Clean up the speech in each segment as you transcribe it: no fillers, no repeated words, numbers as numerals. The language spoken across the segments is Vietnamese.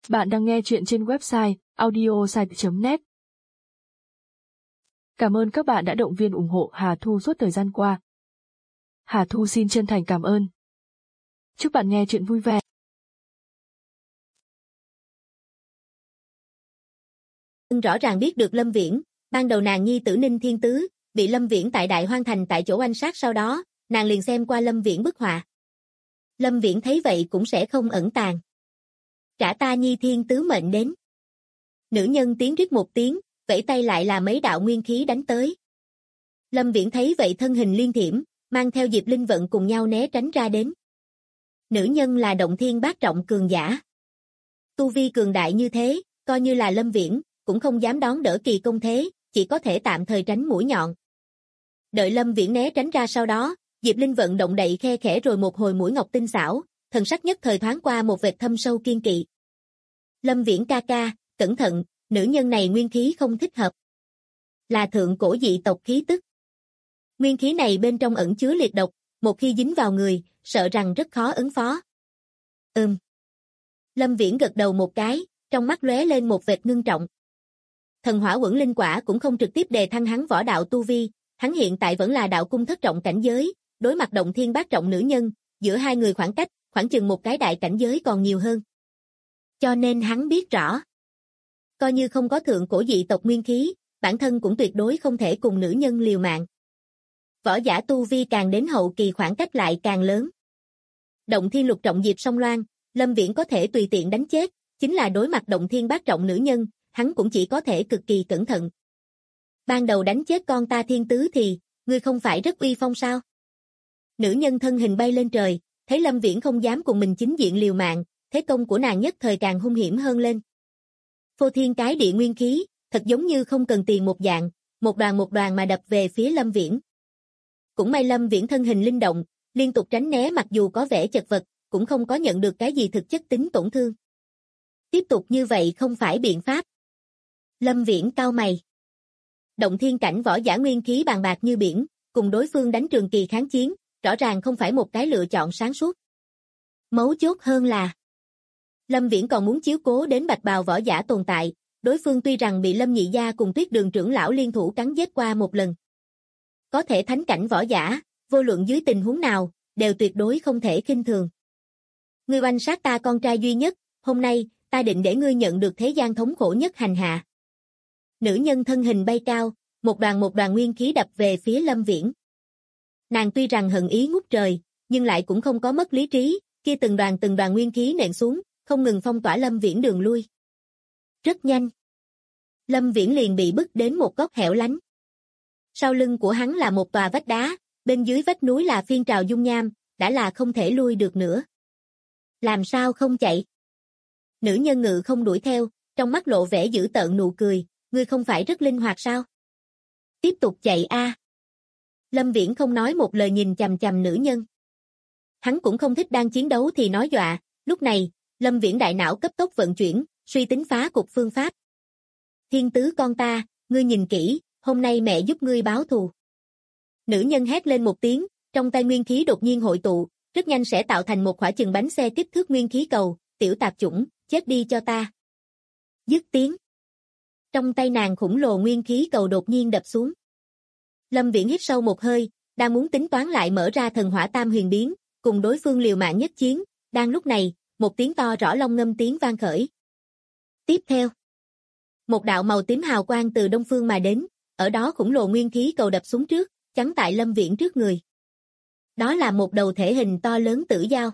Bạn đang nghe chuyện trên website audiosite.net. Cảm ơn các bạn đã động viên ủng hộ Hà Thu suốt thời gian qua. Hà Thu xin chân thành cảm ơn. Chúc bạn nghe chuyện vui vẻ. Rõ ràng biết được Lâm Viễn, ban đầu nàng nhi tử Ninh Thiên Tứ, bị Lâm Viễn tại Đại Hoang Thành tại chỗ oanh sát, sau đó, nàng liền xem qua Lâm Viễn bức họa. Lâm Viễn thấy vậy cũng sẽ không ẩn tàng. Trả ta nhi Thiên Tứ mệnh đến. Nữ nhân tiếng rít một tiếng, vẫy tay lại là mấy đạo nguyên khí đánh tới. Lâm Viễn thấy vậy thân hình liên thiểm, mang theo Diệp Linh Vận cùng nhau né tránh ra đến. Nữ nhân là động thiên bát trọng cường giả. Tu vi cường đại như thế, coi như là Lâm Viễn, cũng không dám đón đỡ kỳ công thế, chỉ có thể tạm thời tránh mũi nhọn. Đợi Lâm Viễn né tránh ra sau đó, Diệp Linh Vận động đậy khe khẽ rồi một hồi mũi ngọc tinh xảo, thần sắc nhất thời thoáng qua một vệt thâm sâu kiên kỵ. Lâm Viễn ca ca, cẩn thận, nữ nhân này nguyên khí không thích hợp. Là thượng cổ dị tộc khí tức. Nguyên khí này bên trong ẩn chứa liệt độc, một khi dính vào người, sợ rằng rất khó ứng phó. Lâm Viễn gật đầu một cái, trong mắt lóe lên một vệt ngưng trọng. Thần hỏa quẩn linh quả cũng không trực tiếp đề thăng hắn võ đạo tu vi, hắn hiện tại vẫn là đạo cung thất trọng cảnh giới, đối mặt động thiên bát trọng nữ nhân, giữa hai người khoảng cách, khoảng chừng một cái đại cảnh giới còn nhiều hơn. Cho nên hắn biết rõ, coi như không có thượng cổ dị tộc nguyên khí, bản thân cũng tuyệt đối không thể cùng nữ nhân liều mạng. Võ giả tu vi càng đến hậu kỳ khoảng cách lại càng lớn. Động thiên lục trọng Diệp Song Loan, Lâm Viễn có thể tùy tiện đánh chết, chính là đối mặt động thiên bát trọng nữ nhân, hắn cũng chỉ có thể cực kỳ cẩn thận. Ban đầu đánh chết con ta Thiên Tứ thì, ngươi không phải rất uy phong sao? Nữ nhân thân hình bay lên trời, thấy Lâm Viễn không dám cùng mình chính diện liều mạng, thế công của nàng nhất thời càng hung hiểm hơn lên. Phô thiên cái địa nguyên khí, thật giống như không cần tiền một dạng, một đoàn mà đập về phía Lâm Viễn. Cũng may Lâm Viễn thân hình linh động, liên tục tránh né, mặc dù có vẻ chật vật, cũng không có nhận được cái gì thực chất tính tổn thương. Tiếp tục như vậy không phải biện pháp. Lâm Viễn cau mày. Động thiên cảnh võ giả nguyên khí bàn bạc như biển, cùng đối phương đánh trường kỳ kháng chiến, rõ ràng không phải một cái lựa chọn sáng suốt. Mấu chốt hơn là, Lâm Viễn còn muốn chiếu cố đến bạch bào võ giả tồn tại, đối phương tuy rằng bị Lâm Nhị Gia cùng Tuyết Đường trưởng lão liên thủ cắn giết qua một lần. Có thể thánh cảnh võ giả, vô luận dưới tình huống nào, đều tuyệt đối không thể khinh thường. Ngươi oanh sát ta con trai duy nhất, hôm nay, ta định để ngươi nhận được thế gian thống khổ nhất hành hạ. Nữ nhân thân hình bay cao, một đoàn nguyên khí đập về phía Lâm Viễn. Nàng tuy rằng hận ý ngút trời, nhưng lại cũng không có mất lý trí, kia từng đoàn nguyên khí nện xuống, không ngừng phong tỏa Lâm Viễn đường lui. Rất nhanh, Lâm Viễn liền bị bức đến một góc hẻo lánh. Sau lưng của hắn là một tòa vách đá, bên dưới vách núi là phiên trào dung nham, đã là không thể lui được nữa. Làm sao không chạy? Nữ nhân ngự không đuổi theo, trong mắt lộ vẻ dữ tợn nụ cười, ngươi không phải rất linh hoạt sao? Tiếp tục chạy a. Lâm Viễn không nói một lời nhìn chằm chằm nữ nhân. Hắn cũng không thích đang chiến đấu thì nói dọa, lúc này, Lâm Viễn đại não cấp tốc vận chuyển, suy tính phá cục phương pháp. Thiên Tứ con ta, ngươi nhìn kỹ, hôm nay mẹ giúp ngươi báo thù. Nữ nhân hét lên một tiếng, trong tay nguyên khí đột nhiên hội tụ, rất nhanh sẽ tạo thành một quả chừng bánh xe kích thước nguyên khí cầu, tiểu tạp chủng, chết đi cho ta. Dứt tiếng. Trong tay nàng khủng lồ nguyên khí cầu đột nhiên đập xuống. Lâm Viễn hít sâu một hơi, đang muốn tính toán lại mở ra thần hỏa tam huyền biến, cùng đối phương liều mạng nhất chiến, đang lúc này, một tiếng to rõ long ngâm tiếng vang khởi. Tiếp theo, một đạo màu tím hào quang từ đông phương mà đến, ở đó khủng lồ nguyên khí cầu đập xuống trước, chắn tại Lâm Viễn trước người. Đó là một đầu thể hình to lớn tử dao.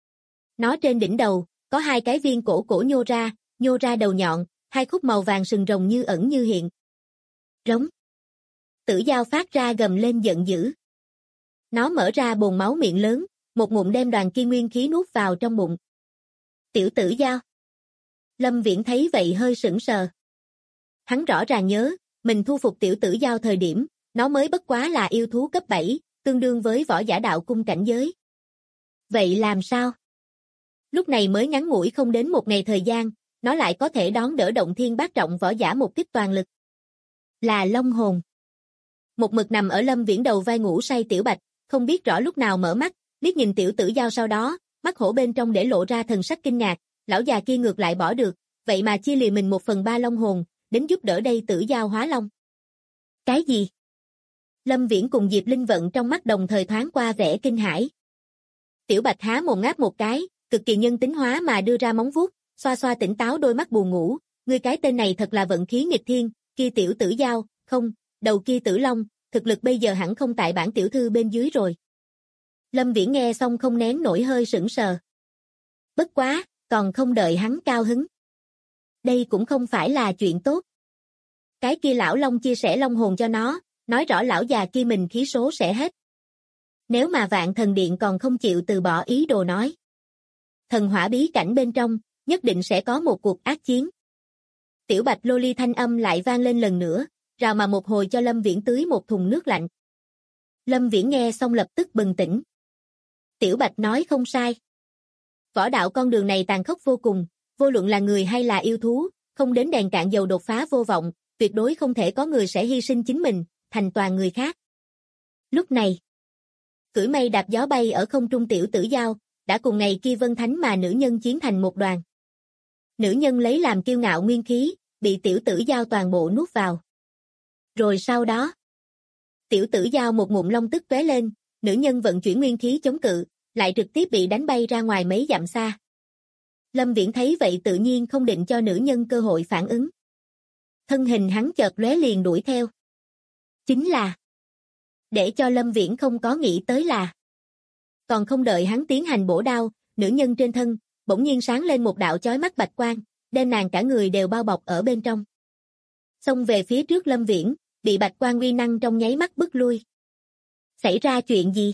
Nó trên đỉnh đầu, có hai cái viên cổ nhô ra đầu nhọn, hai khúc màu vàng sừng rồng như ẩn như hiện. Rống. Tử dao phát ra gầm lên giận dữ. Nó mở ra bồn máu miệng lớn, một ngụm đem đoàn kia nguyên khí nuốt vào trong bụng. Tiểu tử dao. Lâm Viễn thấy vậy hơi sững sờ. Hắn rõ ràng nhớ, mình thu phục tiểu tử dao thời điểm, nó mới bất quá là yêu thú cấp 7, tương đương với võ giả đạo cung cảnh giới. Vậy làm sao? Lúc này mới ngắn ngủi không đến một ngày thời gian, nó lại có thể đón đỡ động thiên bát trọng võ giả một kích toàn lực. Là Long hồn. Một mực nằm ở Lâm Viễn đầu vai ngủ say Tiểu Bạch, không biết rõ lúc nào mở mắt, liếc nhìn tiểu tử dao sau đó, mắt hổ bên trong để lộ ra thần sắc kinh ngạc, lão già kia ngược lại bỏ được, vậy mà chia lìa mình 1/3 long hồn, đến giúp đỡ đây Tử Giao hóa long. Cái gì? Lâm Viễn cùng Diệp Linh Vận trong mắt đồng thời thoáng qua vẻ kinh hãi. Tiểu Bạch há mồm ngáp một cái, cực kỳ nhân tính hóa mà đưa ra móng vuốt, xoa xoa tỉnh táo đôi mắt buồn ngủ, ngươi cái tên này thật là vận khí nghịch thiên, kia tiểu Tử Giao, không, đầu kia Tử Long, thực lực bây giờ hẳn không tại bản tiểu thư bên dưới rồi. Lâm Viễn nghe xong không nén nổi hơi sững sờ. Bất quá, còn không đợi hắn cao hứng. Đây cũng không phải là chuyện tốt. Cái kia lão Long chia sẻ long hồn cho nó, nói rõ lão già kia mình khí số sẽ hết. Nếu mà Vạn Thần Điện còn không chịu từ bỏ ý đồ nói. Thần hỏa bí cảnh bên trong, nhất định sẽ có một cuộc ác chiến. Tiểu Bạch lô ly thanh âm lại vang lên lần nữa, rào mà một hồi cho Lâm Viễn tưới một thùng nước lạnh. Lâm Viễn nghe xong lập tức bừng tỉnh. Tiểu Bạch nói không sai. Võ đạo con đường này tàn khốc vô cùng, vô luận là người hay là yêu thú, không đến đèn cạn dầu đột phá vô vọng, tuyệt đối không thể có người sẽ hy sinh chính mình, thành toàn người khác. Lúc này, cưỡi mây đạp gió bay ở không trung tiểu Tử Giao, đã cùng ngày kia Vân Thánh mà nữ nhân chiến thành một đoàn. Nữ nhân lấy làm kiêu ngạo nguyên khí, bị tiểu Tử Giao toàn bộ nuốt vào. Rồi sau đó, tiểu Tử Giao một ngụm long tức tóe lên, nữ nhân vận chuyển nguyên khí chống cự, lại trực tiếp bị đánh bay ra ngoài mấy dặm xa. Lâm Viễn thấy vậy tự nhiên không định cho nữ nhân cơ hội phản ứng. Thân hình hắn chợt lóe liền đuổi theo. Chính là, để cho Lâm Viễn không có nghĩ tới là, còn không đợi hắn tiến hành bổ đao, nữ nhân trên thân, bỗng nhiên sáng lên một đạo chói mắt bạch quang, đem nàng cả người đều bao bọc ở bên trong. Xông về phía trước Lâm Viễn, bị bạch quang uy năng trong nháy mắt bức lui. Xảy ra chuyện gì?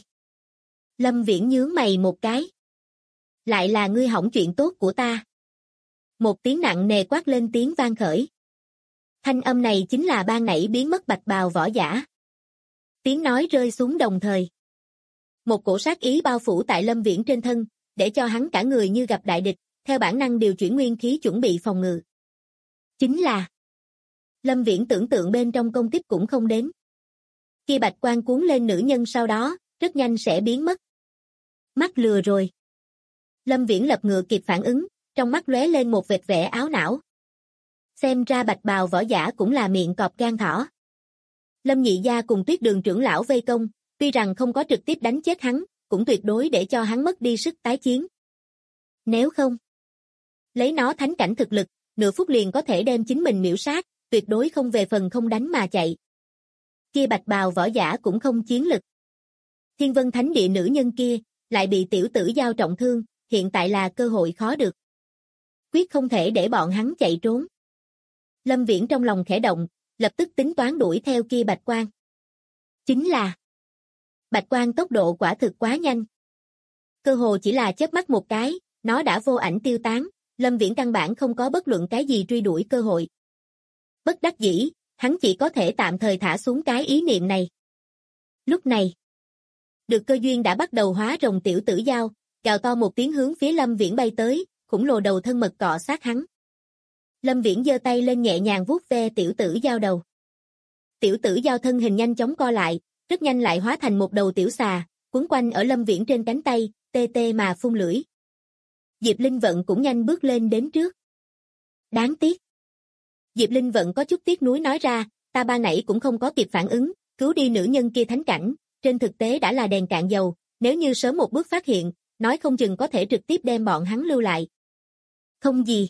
Lâm Viễn nhướng mày một cái. Lại là ngươi hỏng chuyện tốt của ta. Một tiếng nặng nề quát lên tiếng vang khởi. Thanh âm này chính là ban nãy biến mất bạch bào võ giả. Tiếng nói rơi xuống đồng thời. Một cổ sát ý bao phủ tại Lâm Viễn trên thân, để cho hắn cả người như gặp đại địch, theo bản năng điều chuyển nguyên khí chuẩn bị phòng ngự. Chính là Lâm Viễn tưởng tượng bên trong công kích cũng không đến. Khi bạch quang cuốn lên nữ nhân sau đó, rất nhanh sẽ biến mất. Mắt lừa rồi. Lâm Viễn lập ngựa kịp phản ứng, trong mắt lóe lên một vệt vẻ áo não. Xem ra bạch bào võ giả cũng là miệng cọp gan thỏ. Lâm Nhị Gia cùng Tuyết Đường trưởng lão vây công, tuy rằng không có trực tiếp đánh chết hắn, cũng tuyệt đối để cho hắn mất đi sức tái chiến. Nếu không, lấy nó thánh cảnh thực lực, nửa phút liền có thể đem chính mình miểu sát, tuyệt đối không về phần không đánh mà chạy. Kia bạch bào võ giả cũng không chiến lực. Thiên Vân Thánh Địa nữ nhân kia, lại bị tiểu Tử Giao trọng thương, hiện tại là cơ hội khó được. Quyết không thể để bọn hắn chạy trốn. Lâm Viễn trong lòng khẽ động, lập tức tính toán đuổi theo kia bạch quang. Chính là bạch quang tốc độ quả thực quá nhanh. Cơ hồ chỉ là chớp mắt một cái, nó đã vô ảnh tiêu tán, Lâm Viễn căn bản không có bất luận cái gì truy đuổi cơ hội. Bất đắc dĩ, hắn chỉ có thể tạm thời thả xuống cái ý niệm này. Lúc này, được cơ duyên đã bắt đầu hóa rồng tiểu Tử Giao, gào to một tiếng hướng phía Lâm Viễn bay tới, khủng lồ đầu thân mật cọ sát hắn. Lâm Viễn giơ tay lên nhẹ nhàng vuốt ve tiểu Tử Giao đầu. Tiểu Tử Giao thân hình nhanh chóng co lại, rất nhanh lại hóa thành một đầu tiểu xà, quấn quanh ở Lâm Viễn trên cánh tay, tê tê mà phun lưỡi. Diệp Linh Vận cũng nhanh bước lên đến trước. Đáng tiếc. Diệp Linh Vận có chút tiếc nuối nói ra, ta ban nãy cũng không có kịp phản ứng, cứu đi nữ nhân kia thánh cảnh, trên thực tế đã là đèn cạn dầu, nếu như sớm một bước phát hiện, nói không chừng có thể trực tiếp đem bọn hắn lưu lại. Không gì.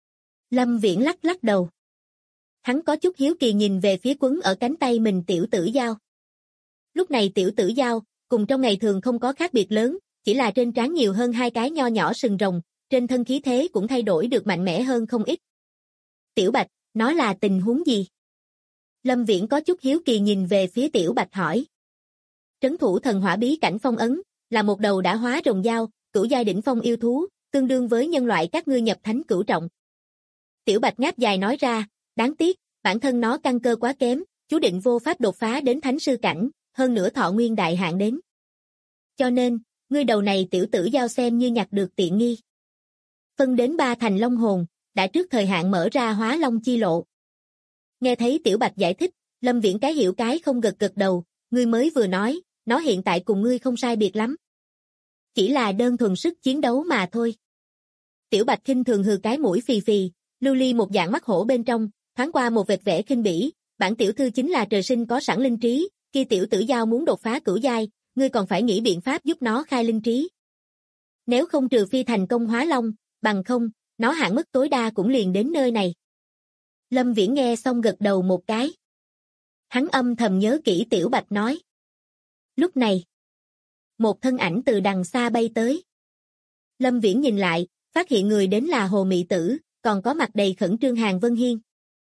Lâm Viễn lắc lắc đầu. Hắn có chút hiếu kỳ nhìn về phía quấn ở cánh tay mình tiểu Tử Giao. Lúc này tiểu Tử Giao, cùng trong ngày thường không có khác biệt lớn, chỉ là trên trán nhiều hơn hai cái nho nhỏ sừng rồng, trên thân khí thế cũng thay đổi được mạnh mẽ hơn không ít. Tiểu Bạch, nó là tình huống gì? Lâm Viễn có chút hiếu kỳ nhìn về phía Tiểu Bạch hỏi. Trấn thủ thần hỏa bí cảnh phong ấn, là một đầu đã hóa rồng dao, cửu giai đỉnh phong yêu thú, tương đương với nhân loại các ngươi nhập thánh cửu trọng. Tiểu Bạch ngáp dài nói ra, đáng tiếc, bản thân nó căn cơ quá kém, chú định vô pháp đột phá đến thánh sư cảnh, hơn nữa thọ nguyên đại hạn đến. Cho nên, ngươi đầu này tiểu Tử Giao xem như nhặt được tiện nghi. Phân đến 3 thành long hồn, đã trước thời hạn mở ra hóa long chi lộ. Nghe thấy Tiểu Bạch giải thích, Lâm Viễn cái hiểu cái không gật gật đầu, ngươi mới vừa nói, nó hiện tại cùng ngươi không sai biệt lắm. Chỉ là đơn thuần sức chiến đấu mà thôi. Tiểu Bạch khinh thường hừ cái mũi phì phì, Lưu ly một dạng mắt hổ bên trong, thoáng qua một vệt vẻ khinh bỉ, bản tiểu thư chính là trời sinh có sẵn linh trí, khi tiểu tử giao muốn đột phá cửu giai, ngươi còn phải nghĩ biện pháp giúp nó khai linh trí. Nếu không trừ phi thành công hóa long, bằng không, nó hạn mức tối đa cũng liền đến nơi này. Lâm Viễn nghe xong gật đầu một cái. Hắn âm thầm nhớ kỹ Tiểu Bạch nói. Lúc này, một thân ảnh từ đằng xa bay tới. Lâm Viễn nhìn lại, phát hiện người đến là Hồ Mị Tử, còn có mặt đầy khẩn trương Hàn Vân Hiên.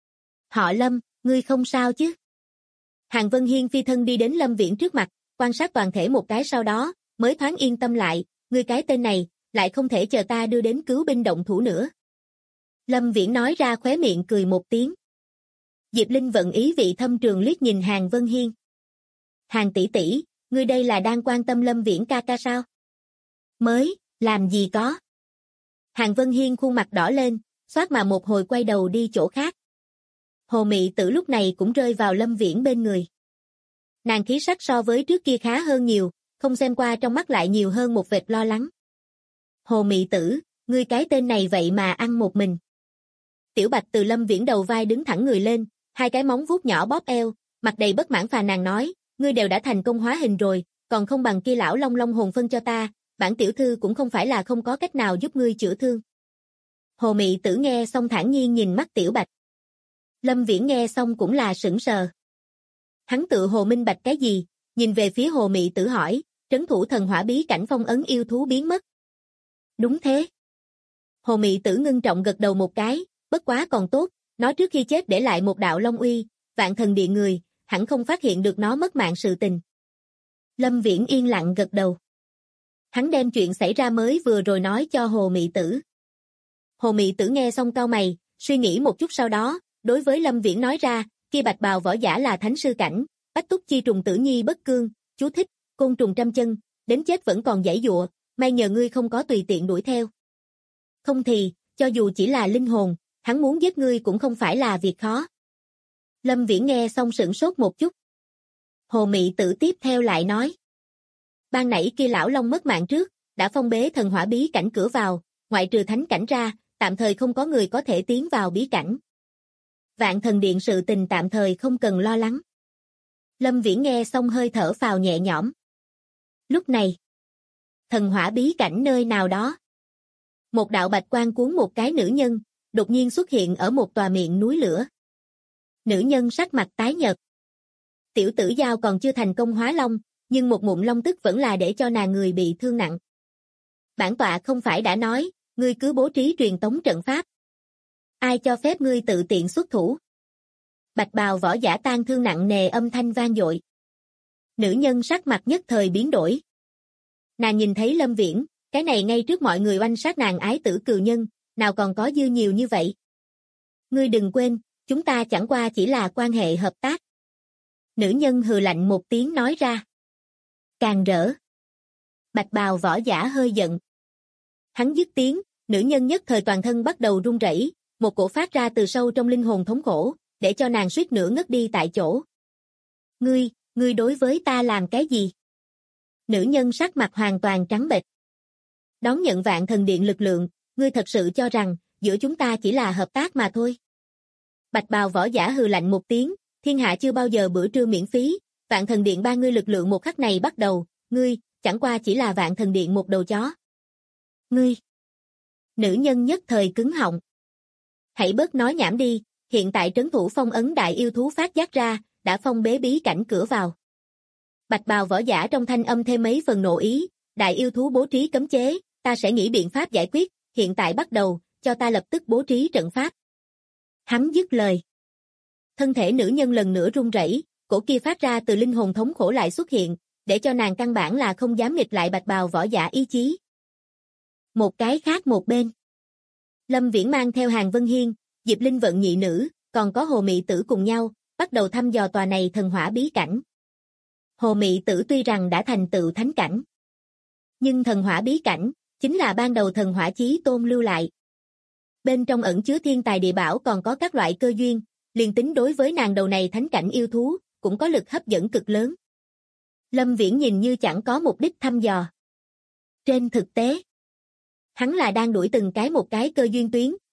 Họ Lâm, ngươi không sao chứ? Hàn Vân Hiên phi thân đi đến Lâm Viễn trước mặt, quan sát toàn thể một cái sau đó, mới thoáng yên tâm lại, ngươi cái tên này, lại không thể chờ ta đưa đến cứu binh động thủ nữa. Lâm Viễn nói ra khóe miệng cười một tiếng. Diệp Linh vận ý vị thâm trường liếc nhìn Hàn Vân Hiên. Hàn tỷ tỷ, ngươi đây là đang quan tâm Lâm Viễn ca ca sao? Mới, làm gì có. Hàn Vân Hiên khuôn mặt đỏ lên, xoát mà một hồi quay đầu đi chỗ khác. Hồ Mị Tử lúc này cũng rơi vào Lâm Viễn bên người. Nàng khí sắc so với trước kia khá hơn nhiều, không xem qua trong mắt lại nhiều hơn một vệt lo lắng. Hồ Mị Tử, ngươi cái tên này vậy mà ăn một mình. Tiểu Bạch từ Lâm Viễn đầu vai đứng thẳng người lên, hai cái móng vuốt nhỏ bóp eo, mặt đầy bất mãn phàn nàn nói, ngươi đều đã thành công hóa hình rồi, còn không bằng kia lão long long hồn phân cho ta, bản tiểu thư cũng không phải là không có cách nào giúp ngươi chữa thương. Hồ Mị Tử nghe xong thản nhiên nhìn mắt Tiểu Bạch. Lâm Viễn nghe xong cũng là sững sờ. Hắn tự hồ minh bạch cái gì, nhìn về phía Hồ Mị Tử hỏi, trấn thủ thần hỏa bí cảnh phong ấn yêu thú biến mất. Đúng thế. Hồ Mị Tử ngưng trọng gật đầu một cái, bất quá còn tốt, nó trước khi chết để lại một đạo long uy, Vạn Thần Điện người, hẳn không phát hiện được nó mất mạng sự tình. Lâm Viễn yên lặng gật đầu. Hắn đem chuyện xảy ra mới vừa rồi nói cho Hồ Mị Tử. Hồ Mị Tử nghe xong cau mày, suy nghĩ một chút sau đó, đối với Lâm Viễn nói ra, kia bạch bào võ giả là thánh sư cảnh, bách túc chi trùng tử nhi bất cương, chú thích, côn trùng trăm chân, đến chết vẫn còn giãy giụa, may nhờ ngươi không có tùy tiện đuổi theo. Không thì, cho dù chỉ là linh hồn, hắn muốn giết ngươi cũng không phải là việc khó. Lâm Viễn nghe xong sửng sốt một chút. Hồ Mị Tử tiếp theo lại nói. Ban nãy kia lão long mất mạng trước, đã phong bế thần hỏa bí cảnh cửa vào, ngoại trừ thánh cảnh ra, tạm thời không có người có thể tiến vào bí cảnh. Vạn Thần Điện sự tình tạm thời không cần lo lắng. Lâm Viễn nghe xong hơi thở phào nhẹ nhõm. Lúc này, thần hỏa bí cảnh nơi nào đó. Một đạo bạch quang cuốn một cái nữ nhân, đột nhiên xuất hiện ở một tòa miệng núi lửa. Nữ nhân sắc mặt tái nhợt. Tiểu tử giao còn chưa thành công hóa long, nhưng một ngụm long tức vẫn là để cho nàng người bị thương nặng. Bản tọa không phải đã nói, ngươi cứ bố trí truyền tống trận pháp. Ai cho phép ngươi tự tiện xuất thủ? Bạch bào võ giả tan thương nặng nề âm thanh vang dội. Nữ nhân sắc mặt nhất thời biến đổi. Nàng nhìn thấy Lâm Viễn, cái này ngay trước mọi người oanh sát nàng ái tử cừu nhân, nào còn có dư nhiều như vậy. Ngươi đừng quên, chúng ta chẳng qua chỉ là quan hệ hợp tác. Nữ nhân hừ lạnh một tiếng nói ra. Càng rỡ. Bạch bào võ giả hơi giận. Hắn dứt tiếng, nữ nhân nhất thời toàn thân bắt đầu run rẩy, một cổ phát ra từ sâu trong linh hồn thống khổ, để cho nàng suýt nữa ngất đi tại chỗ. Ngươi đối với ta làm cái gì? Nữ nhân sắc mặt hoàn toàn trắng bệch. Đón nhận Vạn Thần Điện lực lượng, ngươi thật sự cho rằng, giữa chúng ta chỉ là hợp tác mà thôi. Bạch bào võ giả hừ lạnh một tiếng, thiên hạ chưa bao giờ bữa trưa miễn phí, Vạn Thần Điện ba ngươi lực lượng một khắc này bắt đầu, ngươi, chẳng qua chỉ là Vạn Thần Điện một đầu chó. Ngươi. Nữ nhân nhất thời cứng họng. Hãy bớt nói nhảm đi, hiện tại trấn thủ phong ấn đại yêu thú phát giác ra, đã phong bế bí cảnh cửa vào. Bạch bào võ giả trong thanh âm thêm mấy phần nộ ý, đại yêu thú bố trí cấm chế, ta sẽ nghĩ biện pháp giải quyết, hiện tại bắt đầu, cho ta lập tức bố trí trận pháp. Hắn dứt lời. Thân thể nữ nhân lần nữa run rẩy, cổ kia phát ra từ linh hồn thống khổ lại xuất hiện, để cho nàng căn bản là không dám nghịch lại bạch bào võ giả ý chí. Một cái khác một bên. Lâm Viễn mang theo Hàn Vân Hiên, Diệp Linh vận nhị nữ, còn có Hồ Mị Tử cùng nhau, bắt đầu thăm dò tòa này thần hỏa bí cảnh. Hồ Mị Tử tuy rằng đã thành tựu thánh cảnh, nhưng thần hỏa bí cảnh, chính là ban đầu thần hỏa chí tôn lưu lại. Bên trong ẩn chứa thiên tài địa bảo còn có các loại cơ duyên, liền tính đối với nàng đầu này thánh cảnh yêu thú, cũng có lực hấp dẫn cực lớn. Lâm Viễn nhìn như chẳng có mục đích thăm dò. Trên thực tế, hắn là đang đuổi từng cái một cái cơ duyên tuyến,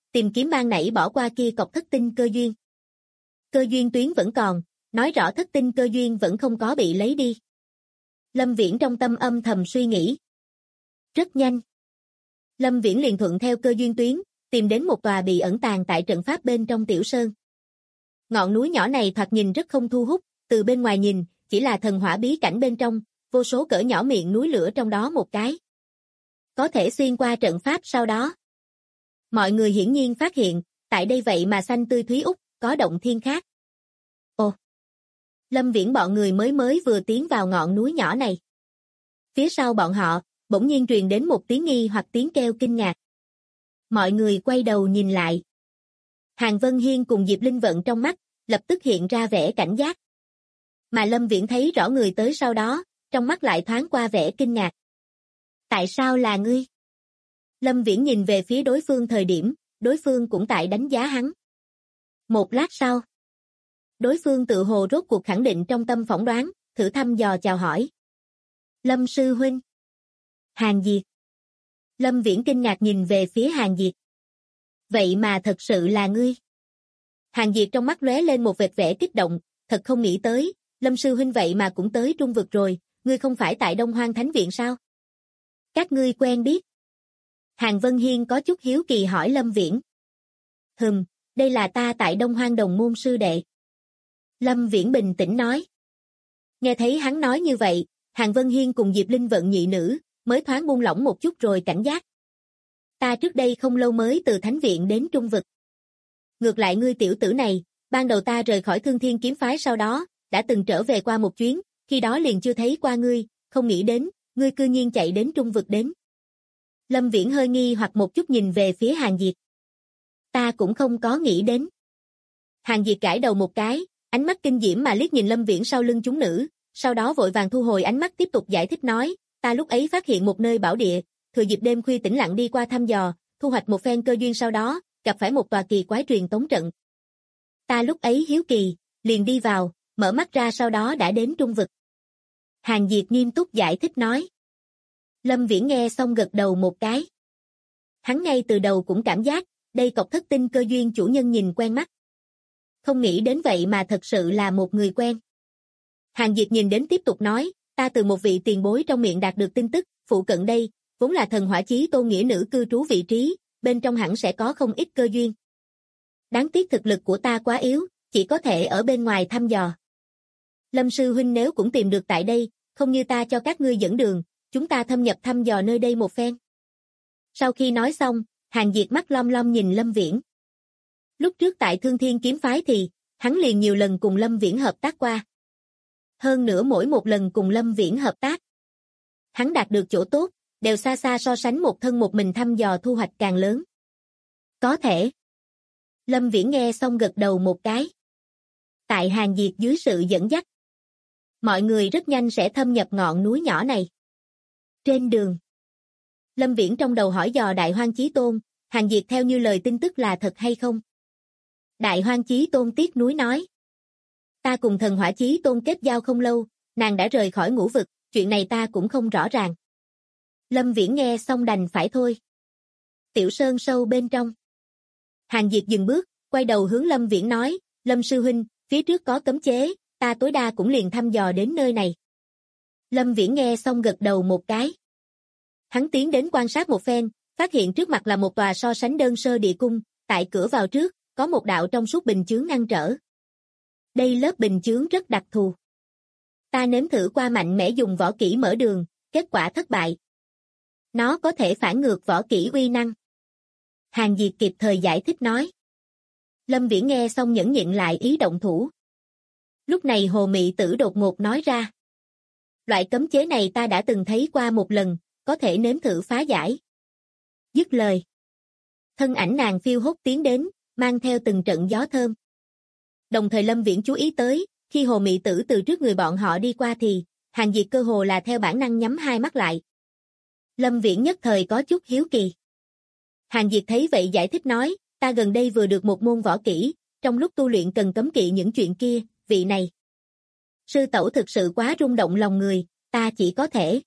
tìm kiếm ban nãy bỏ qua kia cọc thất tinh cơ duyên. Cơ duyên tuyến vẫn còn, nói rõ thất tinh cơ duyên vẫn không có bị lấy đi. Lâm Viễn trong tâm âm thầm suy nghĩ. Rất nhanh. Lâm Viễn liền thuận theo cơ duyên tuyến, tìm đến một tòa bị ẩn tàng tại trận pháp bên trong tiểu sơn. Ngọn núi nhỏ này thoạt nhìn rất không thu hút, từ bên ngoài nhìn, chỉ là thần hỏa bí cảnh bên trong, vô số cỡ nhỏ miệng núi lửa trong đó một cái. Có thể xuyên qua trận pháp sau đó. Mọi người hiển nhiên phát hiện, tại đây vậy mà xanh tươi thúy úc, có động thiên khác. Ồ! Lâm Viễn bọn người mới vừa tiến vào ngọn núi nhỏ này. Phía sau bọn họ, bỗng nhiên truyền đến một tiếng nghi hoặc tiếng kêu kinh ngạc. Mọi người quay đầu nhìn lại. Hàn Vân Hiên cùng Diệp Linh Vận trong mắt, lập tức hiện ra vẻ cảnh giác. Mà Lâm Viễn thấy rõ người tới sau đó, trong mắt lại thoáng qua vẻ kinh ngạc. Tại sao là ngươi? Lâm Viễn nhìn về phía đối phương thời điểm, đối phương cũng tại đánh giá hắn. Một lát sau, đối phương tự hồ rốt cuộc khẳng định trong tâm phỏng đoán, thử thăm dò chào hỏi. Lâm sư huynh. Hàn Diệt. Lâm Viễn kinh ngạc nhìn về phía Hàn Diệt. Vậy mà thật sự là ngươi. Hàn Diệt trong mắt lóe lên một vệt vẻ kích động, thật không nghĩ tới, Lâm sư huynh vậy mà cũng tới Trung vực rồi, ngươi không phải tại Đông Hoang Thánh Viện sao? Các ngươi quen biết. Hàn Vân Hiên có chút hiếu kỳ hỏi Lâm Viễn. Đây là ta tại Đông Hoang đồng môn sư đệ. Lâm Viễn bình tĩnh nói. Nghe thấy hắn nói như vậy, Hàn Vân Hiên cùng Diệp Linh Vận nhị nữ, mới thoáng buông lỏng một chút rồi cảnh giác. Ta trước đây không lâu mới từ Thánh Viện đến Trung vực. Ngược lại ngươi tiểu tử này, ban đầu ta rời khỏi Thương Thiên kiếm phái sau đó, đã từng trở về qua một chuyến, khi đó liền chưa thấy qua ngươi, không nghĩ đến, ngươi cư nhiên chạy đến Trung vực đến. Lâm Viễn hơi nghi hoặc một chút nhìn về phía Hàn Diệt. Ta cũng không có nghĩ đến. Hàn Diệt gãi đầu một cái, ánh mắt kinh diễm mà liếc nhìn Lâm Viễn sau lưng chúng nữ, sau đó vội vàng thu hồi ánh mắt tiếp tục giải thích nói, ta lúc ấy phát hiện một nơi bảo địa, thừa dịp đêm khuya tĩnh lặng đi qua thăm dò, thu hoạch một phen cơ duyên sau đó, gặp phải một tòa kỳ quái truyền tống trận. Ta lúc ấy hiếu kỳ, liền đi vào, mở mắt ra sau đó đã đến Trung vực. Hàn Diệt nghiêm túc giải thích nói. Lâm Viễn nghe xong gật đầu một cái. Hắn ngay từ đầu cũng cảm giác, đây cọc thất tinh cơ duyên chủ nhân nhìn quen mắt. Không nghĩ đến vậy mà thật sự là một người quen. Hàn Diệt nhìn đến tiếp tục nói, ta từ một vị tiền bối trong miệng đạt được tin tức, phụ cận đây, vốn là thần hỏa chí tôn nghĩa nữ cư trú vị trí, bên trong hẳn sẽ có không ít cơ duyên. Đáng tiếc thực lực của ta quá yếu, chỉ có thể ở bên ngoài thăm dò. Lâm sư huynh nếu cũng tìm được tại đây, không như ta cho các ngươi dẫn đường, chúng ta thâm nhập thăm dò nơi đây một phen. Sau khi nói xong, Hàn Diệt mắt lom lom nhìn Lâm Viễn. Lúc trước tại Thương Thiên kiếm phái thì, hắn liền nhiều lần cùng Lâm Viễn hợp tác qua. Hơn nữa mỗi một lần cùng Lâm Viễn hợp tác, hắn đạt được chỗ tốt, đều xa xa so sánh một thân một mình thăm dò thu hoạch càng lớn. Có thể. Lâm Viễn nghe xong gật đầu một cái. Tại Hàn Diệt dưới sự dẫn dắt, mọi người rất nhanh sẽ thâm nhập ngọn núi nhỏ này. Trên đường, Lâm Viễn trong đầu hỏi dò Đại Hoang Chí Tôn, Hàn Diệt theo như lời tin tức là thật hay không? Đại Hoang Chí Tôn tiếc nuối nói. Ta cùng thần hỏa Chí Tôn kết giao không lâu, nàng đã rời khỏi ngũ vực, chuyện này ta cũng không rõ ràng. Lâm Viễn nghe xong đành phải thôi. Tiểu sơn sâu bên trong. Hàn Diệt dừng bước, quay đầu hướng Lâm Viễn nói, Lâm sư huynh, phía trước có cấm chế, ta tối đa cũng liền thăm dò đến nơi này. Lâm Viễn nghe xong gật đầu một cái. Hắn tiến đến quan sát một phen, phát hiện trước mặt là một tòa so sánh đơn sơ địa cung, tại cửa vào trước, có một đạo trong suốt bình chướng ngăn trở. Đây lớp bình chướng rất đặc thù. Ta nếm thử qua mạnh mẽ dùng võ kỹ mở đường, kết quả thất bại. Nó có thể phản ngược võ kỹ uy năng. Hàn Diệt kịp thời giải thích nói. Lâm Viễn nghe xong nhẫn nhịn lại ý động thủ. Lúc này Hồ Mị Tử đột ngột nói ra. Loại cấm chế này ta đã từng thấy qua một lần, có thể nếm thử phá giải. Dứt lời. Thân ảnh nàng phiêu hốt tiến đến, mang theo từng trận gió thơm. Đồng thời Lâm Viễn chú ý tới, khi Hồ Mị Tử từ trước người bọn họ đi qua thì, Hàn Diệt cơ hồ là theo bản năng nhắm hai mắt lại. Lâm Viễn nhất thời có chút hiếu kỳ. Hàn Diệt thấy vậy giải thích nói, ta gần đây vừa được một môn võ kỹ, trong lúc tu luyện cần cấm kỵ những chuyện kia, vị này. Sư tẩu thực sự quá rung động lòng người, ta chỉ có thể.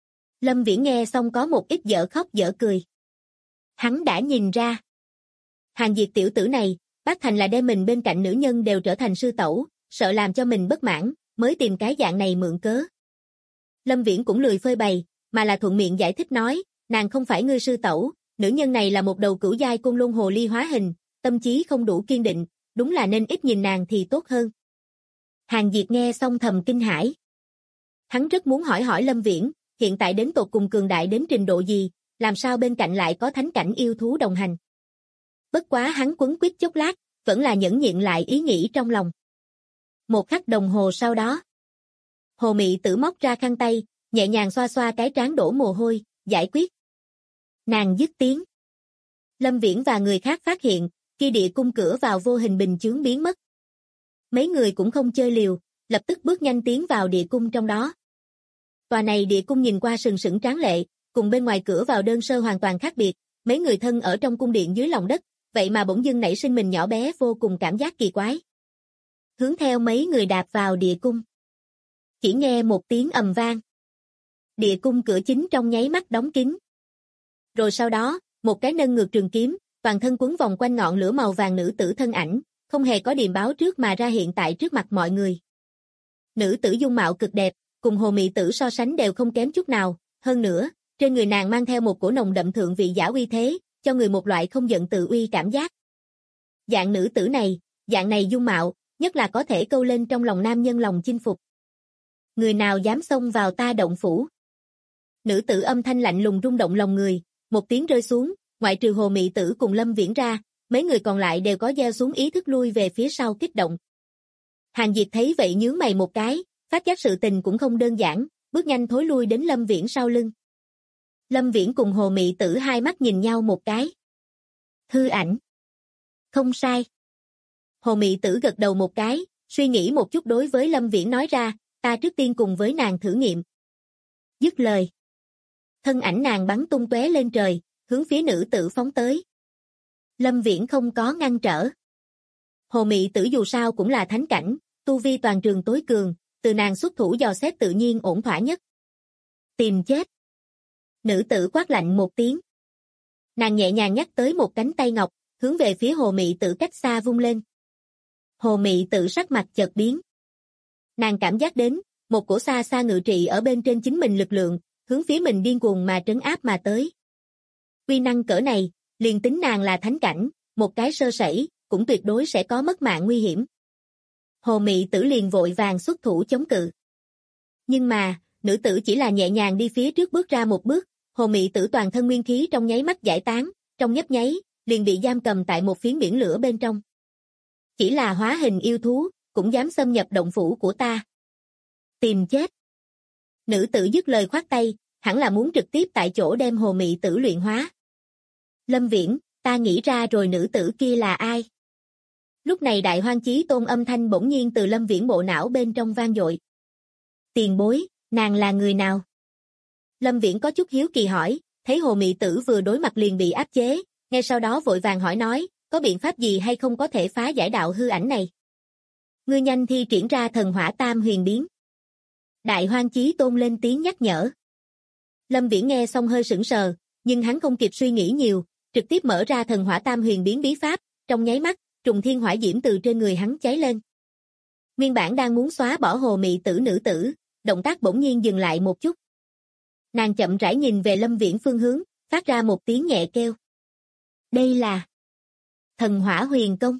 Lâm Viễn nghe xong có một ít dở khóc dở cười. Hắn đã nhìn ra. Hàng Diệt tiểu tử này, bác thành là đem mình bên cạnh nữ nhân đều trở thành sư tẩu, sợ làm cho mình bất mãn, mới tìm cái dạng này mượn cớ. Lâm Viễn cũng lười phơi bày, mà là thuận miệng giải thích nói, nàng không phải ngươi sư tẩu, nữ nhân này là một đầu cửu giai côn luân hồ ly hóa hình, tâm trí không đủ kiên định, đúng là nên ít nhìn nàng thì tốt hơn. Hàng Diệt nghe xong thầm kinh hãi. Hắn rất muốn hỏi hỏi Lâm Viễn, hiện tại đến tột cùng cường đại đến trình độ gì, làm sao bên cạnh lại có thánh cảnh yêu thú đồng hành. Bất quá hắn quấn quýt chốc lát, vẫn là nhẫn nhịn lại ý nghĩ trong lòng. Một khắc đồng hồ sau đó, Hồ Mị Tử móc ra khăn tay, nhẹ nhàng xoa xoa cái trán đổ mồ hôi, giải quyết. Nàng dứt tiếng. Lâm Viễn và người khác phát hiện, khi địa cung cửa vào vô hình bình chướng biến mất. Mấy người cũng không chơi liều, lập tức bước nhanh tiến vào địa cung trong đó. Tòa này địa cung nhìn qua sừng sững tráng lệ, cùng bên ngoài cửa vào đơn sơ hoàn toàn khác biệt, mấy người thân ở trong cung điện dưới lòng đất, vậy mà bỗng dưng nảy sinh mình nhỏ bé vô cùng cảm giác kỳ quái. Hướng theo mấy người đạp vào địa cung. Chỉ nghe một tiếng ầm vang. Địa cung cửa chính trong nháy mắt đóng kín. Rồi sau đó, một cái nâng ngược trường kiếm, toàn thân quấn vòng quanh ngọn lửa màu vàng nữ tử thân ảnh, không hề có điềm báo trước mà ra hiện tại trước mặt mọi người. Nữ tử dung mạo cực đẹp, cùng Hồ Mị Tử so sánh đều không kém chút nào, hơn nữa, trên người nàng mang theo một cổ nồng đậm thượng vị giả uy thế, cho người một loại không giận tự uy cảm giác. Dạng nữ tử này, dạng này dung mạo, nhất là có thể câu lên trong lòng nam nhân lòng chinh phục. Người nào dám xông vào ta động phủ? Nữ tử âm thanh lạnh lùng rung động lòng người, một tiếng rơi xuống, ngoại trừ Hồ Mị Tử cùng Lâm Viễn ra, mấy người còn lại đều có gieo xuống ý thức lui về phía sau kích động. Hàng Diệt thấy vậy nhướng mày một cái, phát giác sự tình cũng không đơn giản, bước nhanh thối lui đến Lâm Viễn sau lưng. Lâm Viễn cùng Hồ Mị Tử hai mắt nhìn nhau một cái. Hư ảnh. Không sai. Hồ Mị Tử gật đầu một cái, suy nghĩ một chút đối với Lâm Viễn nói ra, ta trước tiên cùng với nàng thử nghiệm. Dứt lời. Thân ảnh nàng bắn tung tóe lên trời, hướng phía nữ tử phóng tới. Lâm Viễn không có ngăn trở. Hồ Mị Tử dù sao cũng là thánh cảnh, tu vi toàn trường tối cường, từ nàng xuất thủ dò xét tự nhiên ổn thỏa nhất. Tìm chết. Nữ tử quát lạnh một tiếng. Nàng nhẹ nhàng nhắc tới một cánh tay ngọc, hướng về phía Hồ Mị Tử cách xa vung lên. Hồ Mị Tử sắc mặt chợt biến. Nàng cảm giác đến, một cổ xa xa ngự trị ở bên trên chính mình lực lượng, hướng phía mình điên cuồng mà trấn áp mà tới. Uy năng cỡ này, liền tính nàng là thánh cảnh, một cái sơ sẩy, cũng tuyệt đối sẽ có mất mạng nguy hiểm. Hồ Mị Tử liền vội vàng xuất thủ chống cự. Nhưng mà, nữ tử chỉ là nhẹ nhàng đi phía trước bước ra một bước, Hồ Mị Tử toàn thân nguyên khí trong nháy mắt giải tán, trong nhấp nháy, liền bị giam cầm tại một phiến biển lửa bên trong. Chỉ là hóa hình yêu thú, cũng dám xâm nhập động phủ của ta. Tìm chết. Nữ tử dứt lời khoát tay, hẳn là muốn trực tiếp tại chỗ đem Hồ Mị Tử luyện hóa. Lâm Viễn, ta nghĩ ra rồi, nữ tử kia là ai? Lúc này Đại Hoang Chí Tôn âm thanh bỗng nhiên từ Lâm Viễn bộ não bên trong vang dội. Tiền bối, nàng là người nào? Lâm Viễn có chút hiếu kỳ hỏi, thấy Hồ Mị Tử vừa đối mặt liền bị áp chế, ngay sau đó vội vàng hỏi nói, có biện pháp gì hay không có thể phá giải đạo hư ảnh này? Ngươi nhanh thi triển ra thần hỏa tam huyền biến. Đại Hoang Chí Tôn lên tiếng nhắc nhở. Lâm Viễn nghe xong hơi sững sờ, nhưng hắn không kịp suy nghĩ nhiều, trực tiếp mở ra thần hỏa tam huyền biến bí pháp, trong nháy mắt, trùng thiên hỏa diễm từ trên người hắn cháy lên. Nguyên bản đang muốn xóa bỏ Hồ Mị Tử nữ tử, động tác bỗng nhiên dừng lại một chút. Nàng chậm rãi nhìn về Lâm Viễn phương hướng, phát ra một tiếng nhẹ kêu. Đây là thần hỏa huyền công.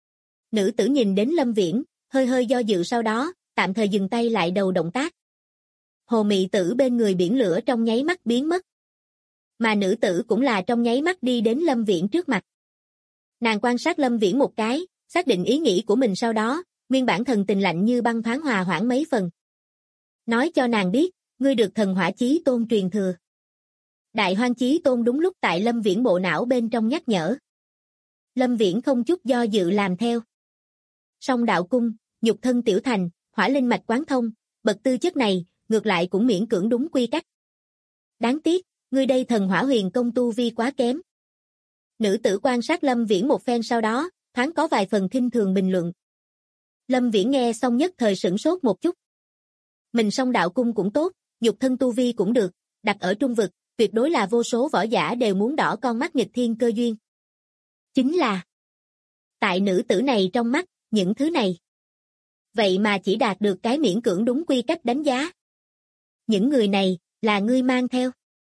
Nữ tử nhìn đến Lâm Viễn, hơi hơi do dự sau đó, tạm thời dừng tay lại đầu động tác. Hồ Mị Tử bên người biển lửa trong nháy mắt biến mất. Mà nữ tử cũng là trong nháy mắt đi đến Lâm Viễn trước mặt. Nàng quan sát Lâm Viễn một cái, xác định ý nghĩ của mình sau đó, nguyên bản thần tình lạnh như băng thoáng hòa hoãn mấy phần. Nói cho nàng biết, ngươi được thần hỏa chí tôn truyền thừa. Đại Hoang Chí Tôn đúng lúc tại Lâm Viễn bộ não bên trong nhắc nhở. Lâm Viễn không chút do dự làm theo. Song đạo cung, nhục thân tiểu thành, hỏa linh mạch quán thông, bậc tư chất này, ngược lại cũng miễn cưỡng đúng quy cách. Đáng tiếc, ngươi đây thần hỏa huyền công tu vi quá kém. Nữ tử quan sát Lâm Viễn một phen sau đó, thoáng có vài phần khinh thường bình luận. Lâm Viễn nghe xong nhất thời sửng sốt một chút. Mình song đạo cung cũng tốt, nhục thân tu vi cũng được, đặt ở trung vực, tuyệt đối là vô số võ giả đều muốn đỏ con mắt nghịch thiên cơ duyên. Chính là tại nữ tử này trong mắt, những thứ này. Vậy mà chỉ đạt được cái miễn cưỡng đúng quy cách đánh giá. Những người này, là ngươi mang theo.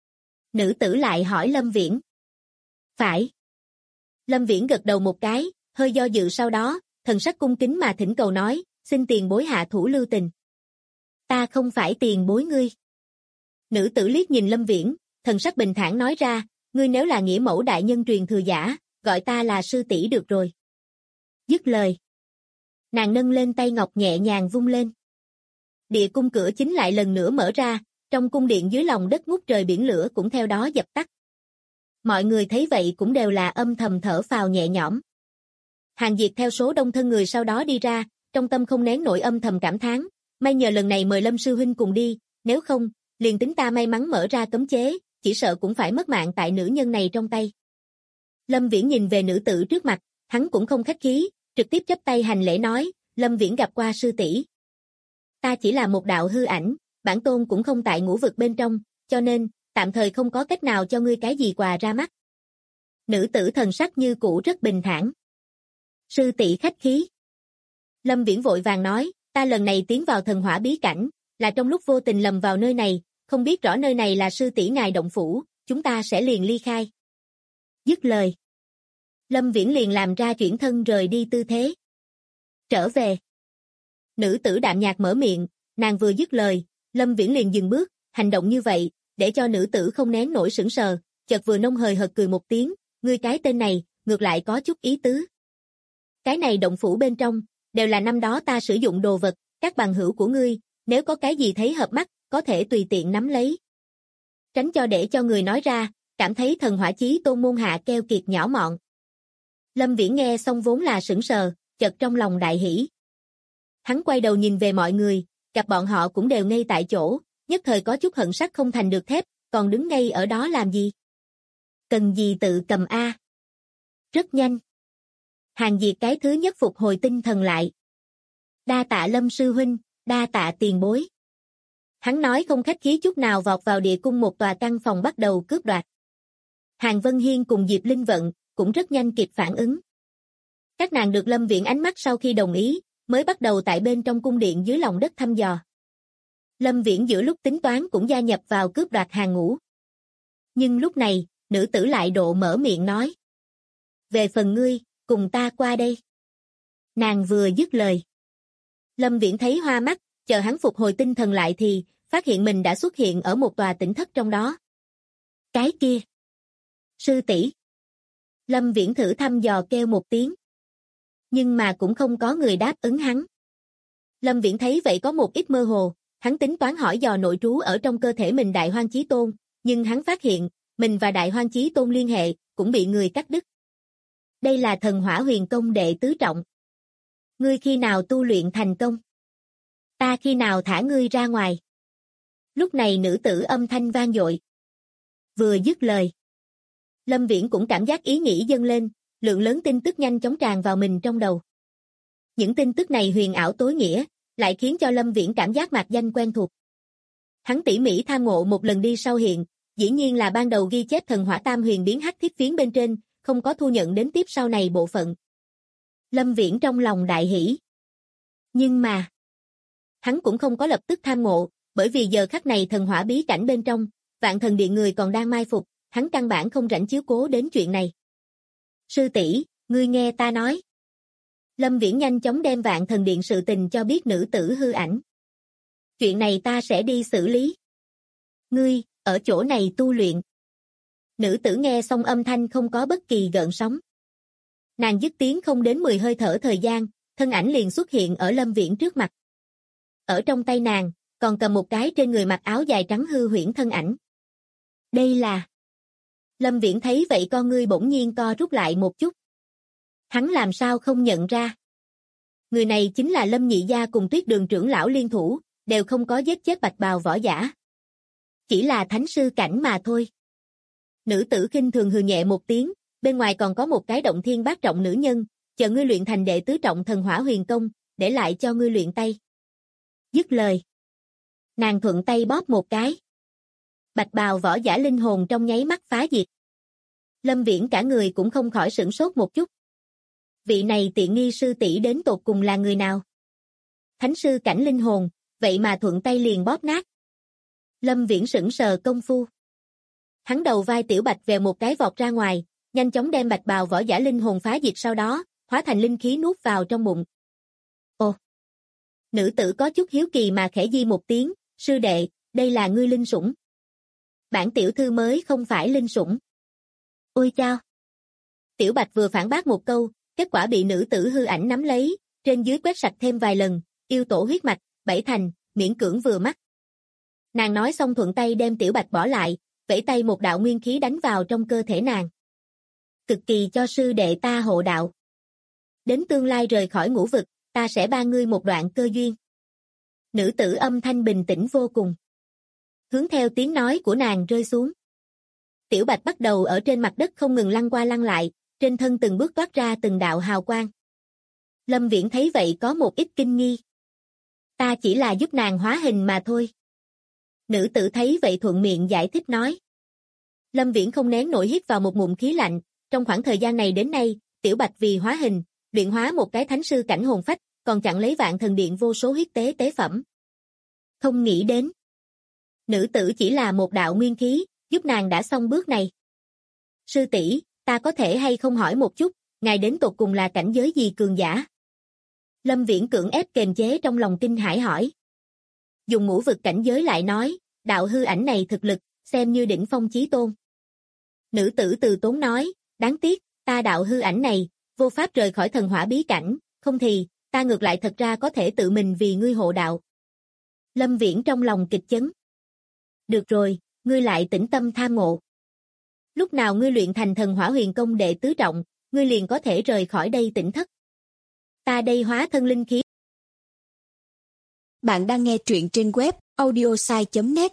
Nữ tử lại hỏi Lâm Viễn. Phải. Lâm Viễn gật đầu một cái, hơi do dự sau đó, thần sắc cung kính mà thỉnh cầu nói, xin tiền bối hạ thủ lưu tình. Ta không phải tiền bối ngươi. Nữ tử liếc nhìn Lâm Viễn, thần sắc bình thản nói ra, ngươi nếu là nghĩa mẫu đại nhân truyền thừa giả, gọi ta là sư tỷ được rồi. Dứt lời. Nàng nâng lên tay ngọc nhẹ nhàng vung lên. Địa cung cửa chính lại lần nữa mở ra, trong cung điện dưới lòng đất ngút trời biển lửa cũng theo đó dập tắt. Mọi người thấy vậy cũng đều là âm thầm thở phào nhẹ nhõm. Hàn Diệt theo số đông thân người sau đó đi ra, trong tâm không nén nổi âm thầm cảm thán, may nhờ lần này mời Lâm sư huynh cùng đi, nếu không, liền tính ta may mắn mở ra cấm chế, chỉ sợ cũng phải mất mạng tại nữ nhân này trong tay. Lâm Viễn nhìn về nữ tử trước mặt, hắn cũng không khách khí, trực tiếp chắp tay hành lễ nói, Lâm Viễn gặp qua sư tỷ. Ta chỉ là một đạo hư ảnh, bản tôn cũng không tại ngũ vực bên trong, cho nên, tạm thời không có cách nào cho ngươi cái gì quà ra mắt. Nữ tử thần sắc như cũ rất bình thản. Sư tỷ khách khí. Lâm Viễn vội vàng nói, ta lần này tiến vào thần hỏa bí cảnh, là trong lúc vô tình lầm vào nơi này, không biết rõ nơi này là sư tỷ ngài động phủ, chúng ta sẽ liền ly khai. Dứt lời. Lâm Viễn liền làm ra chuyển thân rời đi tư thế. Trở về. Nữ tử đạm nhạt mở miệng, nàng vừa dứt lời, Lâm Viễn liền dừng bước, hành động như vậy, để cho nữ tử không nén nổi sững sờ, chợt vừa nông hời hợt cười một tiếng, ngươi cái tên này, ngược lại có chút ý tứ. Cái này động phủ bên trong, đều là năm đó ta sử dụng đồ vật, các bằng hữu của ngươi, nếu có cái gì thấy hợp mắt, có thể tùy tiện nắm lấy. Tránh cho để cho người nói ra, cảm thấy thần hỏa chí tôn môn hạ keo kiệt nhỏ mọn. Lâm Viễn nghe xong vốn là sững sờ, chợt trong lòng đại hỉ. Hắn quay đầu nhìn về mọi người, gặp bọn họ cũng đều ngay tại chỗ, nhất thời có chút hận sắt không thành được thép, còn đứng ngay ở đó làm gì? Cần gì tự cầm a? Rất nhanh. Hàn Diệt cái thứ nhất phục hồi tinh thần lại. Đa tạ Lâm sư huynh, đa tạ tiền bối. Hắn nói không khách khí chút nào vọt vào địa cung một tòa căn phòng bắt đầu cướp đoạt. Hàn Vân Hiên cùng Diệp Linh Vận cũng rất nhanh kịp phản ứng. Các nàng được Lâm Viễn ánh mắt sau khi đồng ý, mới bắt đầu tại bên trong cung điện dưới lòng đất thăm dò. Lâm Viễn giữa lúc tính toán cũng gia nhập vào cướp đoạt hàng ngũ. Nhưng lúc này, nữ tử lại độ mở miệng nói. Về phần ngươi, cùng ta qua đây. Nàng vừa dứt lời. Lâm Viễn thấy hoa mắt, chờ hắn phục hồi tinh thần lại thì, phát hiện mình đã xuất hiện ở một tòa tỉnh thất trong đó. Cái kia. Sư tỷ. Lâm Viễn thử thăm dò kêu một tiếng. Nhưng mà cũng không có người đáp ứng hắn. Lâm Viễn thấy vậy có một ít mơ hồ, hắn tính toán hỏi dò nội trú ở trong cơ thể mình Đại Hoang Chí Tôn, nhưng hắn phát hiện, mình và Đại Hoang Chí Tôn liên hệ, cũng bị người cắt đứt. Đây là thần hỏa huyền công đệ tứ trọng. Ngươi khi nào tu luyện thành công? Ta khi nào thả ngươi ra ngoài? Lúc này nữ tử âm thanh vang dội. Vừa dứt lời. Lâm Viễn cũng cảm giác ý nghĩ dâng lên, lượng lớn tin tức nhanh chóng tràn vào mình trong đầu. Những tin tức này huyền ảo tối nghĩa, lại khiến cho Lâm Viễn cảm giác mạc danh quen thuộc. Hắn tỉ mỉ tham ngộ một lần đi sau hiện, dĩ nhiên là ban đầu ghi chép thần hỏa tam huyền biến hắc thiết phiến bên trên, không có thu nhận đến tiếp sau này bộ phận. Lâm Viễn trong lòng đại hỉ. Nhưng mà, hắn cũng không có lập tức tham ngộ, bởi vì giờ khắc này thần hỏa bí cảnh bên trong, Vạn Thần Điện người còn đang mai phục, hắn căn bản không rảnh chiếu cố đến chuyện này. Sư tỷ, ngươi nghe ta nói. Lâm Viễn nhanh chóng đem Vạn Thần Điện sự tình cho biết nữ tử hư ảnh. Chuyện này ta sẽ đi xử lý. Ngươi, ở chỗ này tu luyện. Nữ tử nghe xong âm thanh không có bất kỳ gợn sóng. Nàng dứt tiếng không đến 10 hơi thở thời gian, thân ảnh liền xuất hiện ở Lâm Viễn trước mặt. Ở trong tay nàng, còn cầm một cái trên người mặc áo dài trắng hư huyễn thân ảnh. Đây là... Lâm Viễn thấy vậy con ngươi bỗng nhiên co rút lại một chút. Hắn làm sao không nhận ra. Người này chính là Lâm Nhị Gia cùng Tuyết Đường trưởng lão liên thủ, đều không có giết chết bạch bào võ giả. Chỉ là thánh sư cảnh mà thôi. Nữ tử khinh thường hừ nhẹ một tiếng, bên ngoài còn có một cái động thiên bát trọng nữ nhân, chờ ngươi luyện thành đệ tứ trọng thần hỏa huyền công, để lại cho ngươi luyện tay. Dứt lời. Nàng thuận tay bóp một cái. Bạch bào võ giả linh hồn trong nháy mắt phá diệt. Lâm Viễn cả người cũng không khỏi sửng sốt một chút. Vị này tiện nghi sư tỷ đến tột cùng là người nào? Thánh sư cảnh linh hồn, vậy mà thuận tay liền bóp nát. Lâm Viễn sững sờ công phu. Hắn đầu vai Tiểu Bạch vèo một cái vọt ra ngoài, nhanh chóng đem bạch bào võ giả linh hồn phá diệt, sau đó hóa thành linh khí nuốt vào trong bụng. Ồ! Nữ tử có chút hiếu kỳ mà khẽ di một tiếng, sư đệ, đây là ngươi linh sủng. Bản tiểu thư mới không phải linh sủng. Ôi chao! Tiểu Bạch vừa phản bác một câu, kết quả bị nữ tử hư ảnh nắm lấy, trên dưới quét sạch thêm vài lần, yêu tổ huyết mạch, bảy thành, miễn cưỡng vừa mắt. Nàng nói xong thuận tay đem Tiểu Bạch bỏ lại, vẫy tay một đạo nguyên khí đánh vào trong cơ thể nàng. Cực kỳ cho sư đệ ta hộ đạo. Đến tương lai rời khỏi ngũ vực, ta sẽ ban ngươi một đoạn cơ duyên. Nữ tử âm thanh bình tĩnh vô cùng. Hướng theo tiếng nói của nàng rơi xuống. Tiểu Bạch bắt đầu ở trên mặt đất không ngừng lăn qua lăn lại, trên thân từng bước toát ra từng đạo hào quang. Lâm Viễn thấy vậy có một ít kinh nghi. Ta chỉ là giúp nàng hóa hình mà thôi. Nữ tử thấy vậy thuận miệng giải thích nói. Lâm Viễn không nén nổi hít vào một ngụm khí lạnh, trong khoảng thời gian này đến nay, Tiểu Bạch vì hóa hình, luyện hóa một cái thánh sư cảnh hồn phách, còn chặn lấy Vạn Thần Điện vô số huyết tế tế phẩm. Không nghĩ đến. Nữ tử chỉ là một đạo nguyên khí, giúp nàng đã xong bước này. Sư tỷ, ta có thể hay không hỏi một chút, ngài đến tột cùng là cảnh giới gì cường giả? Lâm Viễn cưỡng ép kềm chế trong lòng kinh hãi hỏi. Dùng ngũ vực cảnh giới lại nói, đạo hư ảnh này thực lực, xem như đỉnh phong chí tôn. Nữ tử từ tốn nói, đáng tiếc, ta đạo hư ảnh này, vô pháp rời khỏi thần hỏa bí cảnh, không thì, ta ngược lại thật ra có thể tự mình vì ngươi hộ đạo. Lâm Viễn trong lòng kịch chấn. Được rồi, ngươi lại tĩnh tâm tham ngộ. Lúc nào ngươi luyện thành thần hỏa huyền công đệ tứ trọng, ngươi liền có thể rời khỏi đây tỉnh thất. Ta đây hóa thân linh khí. Bạn đang nghe truyện trên web audiosai.net.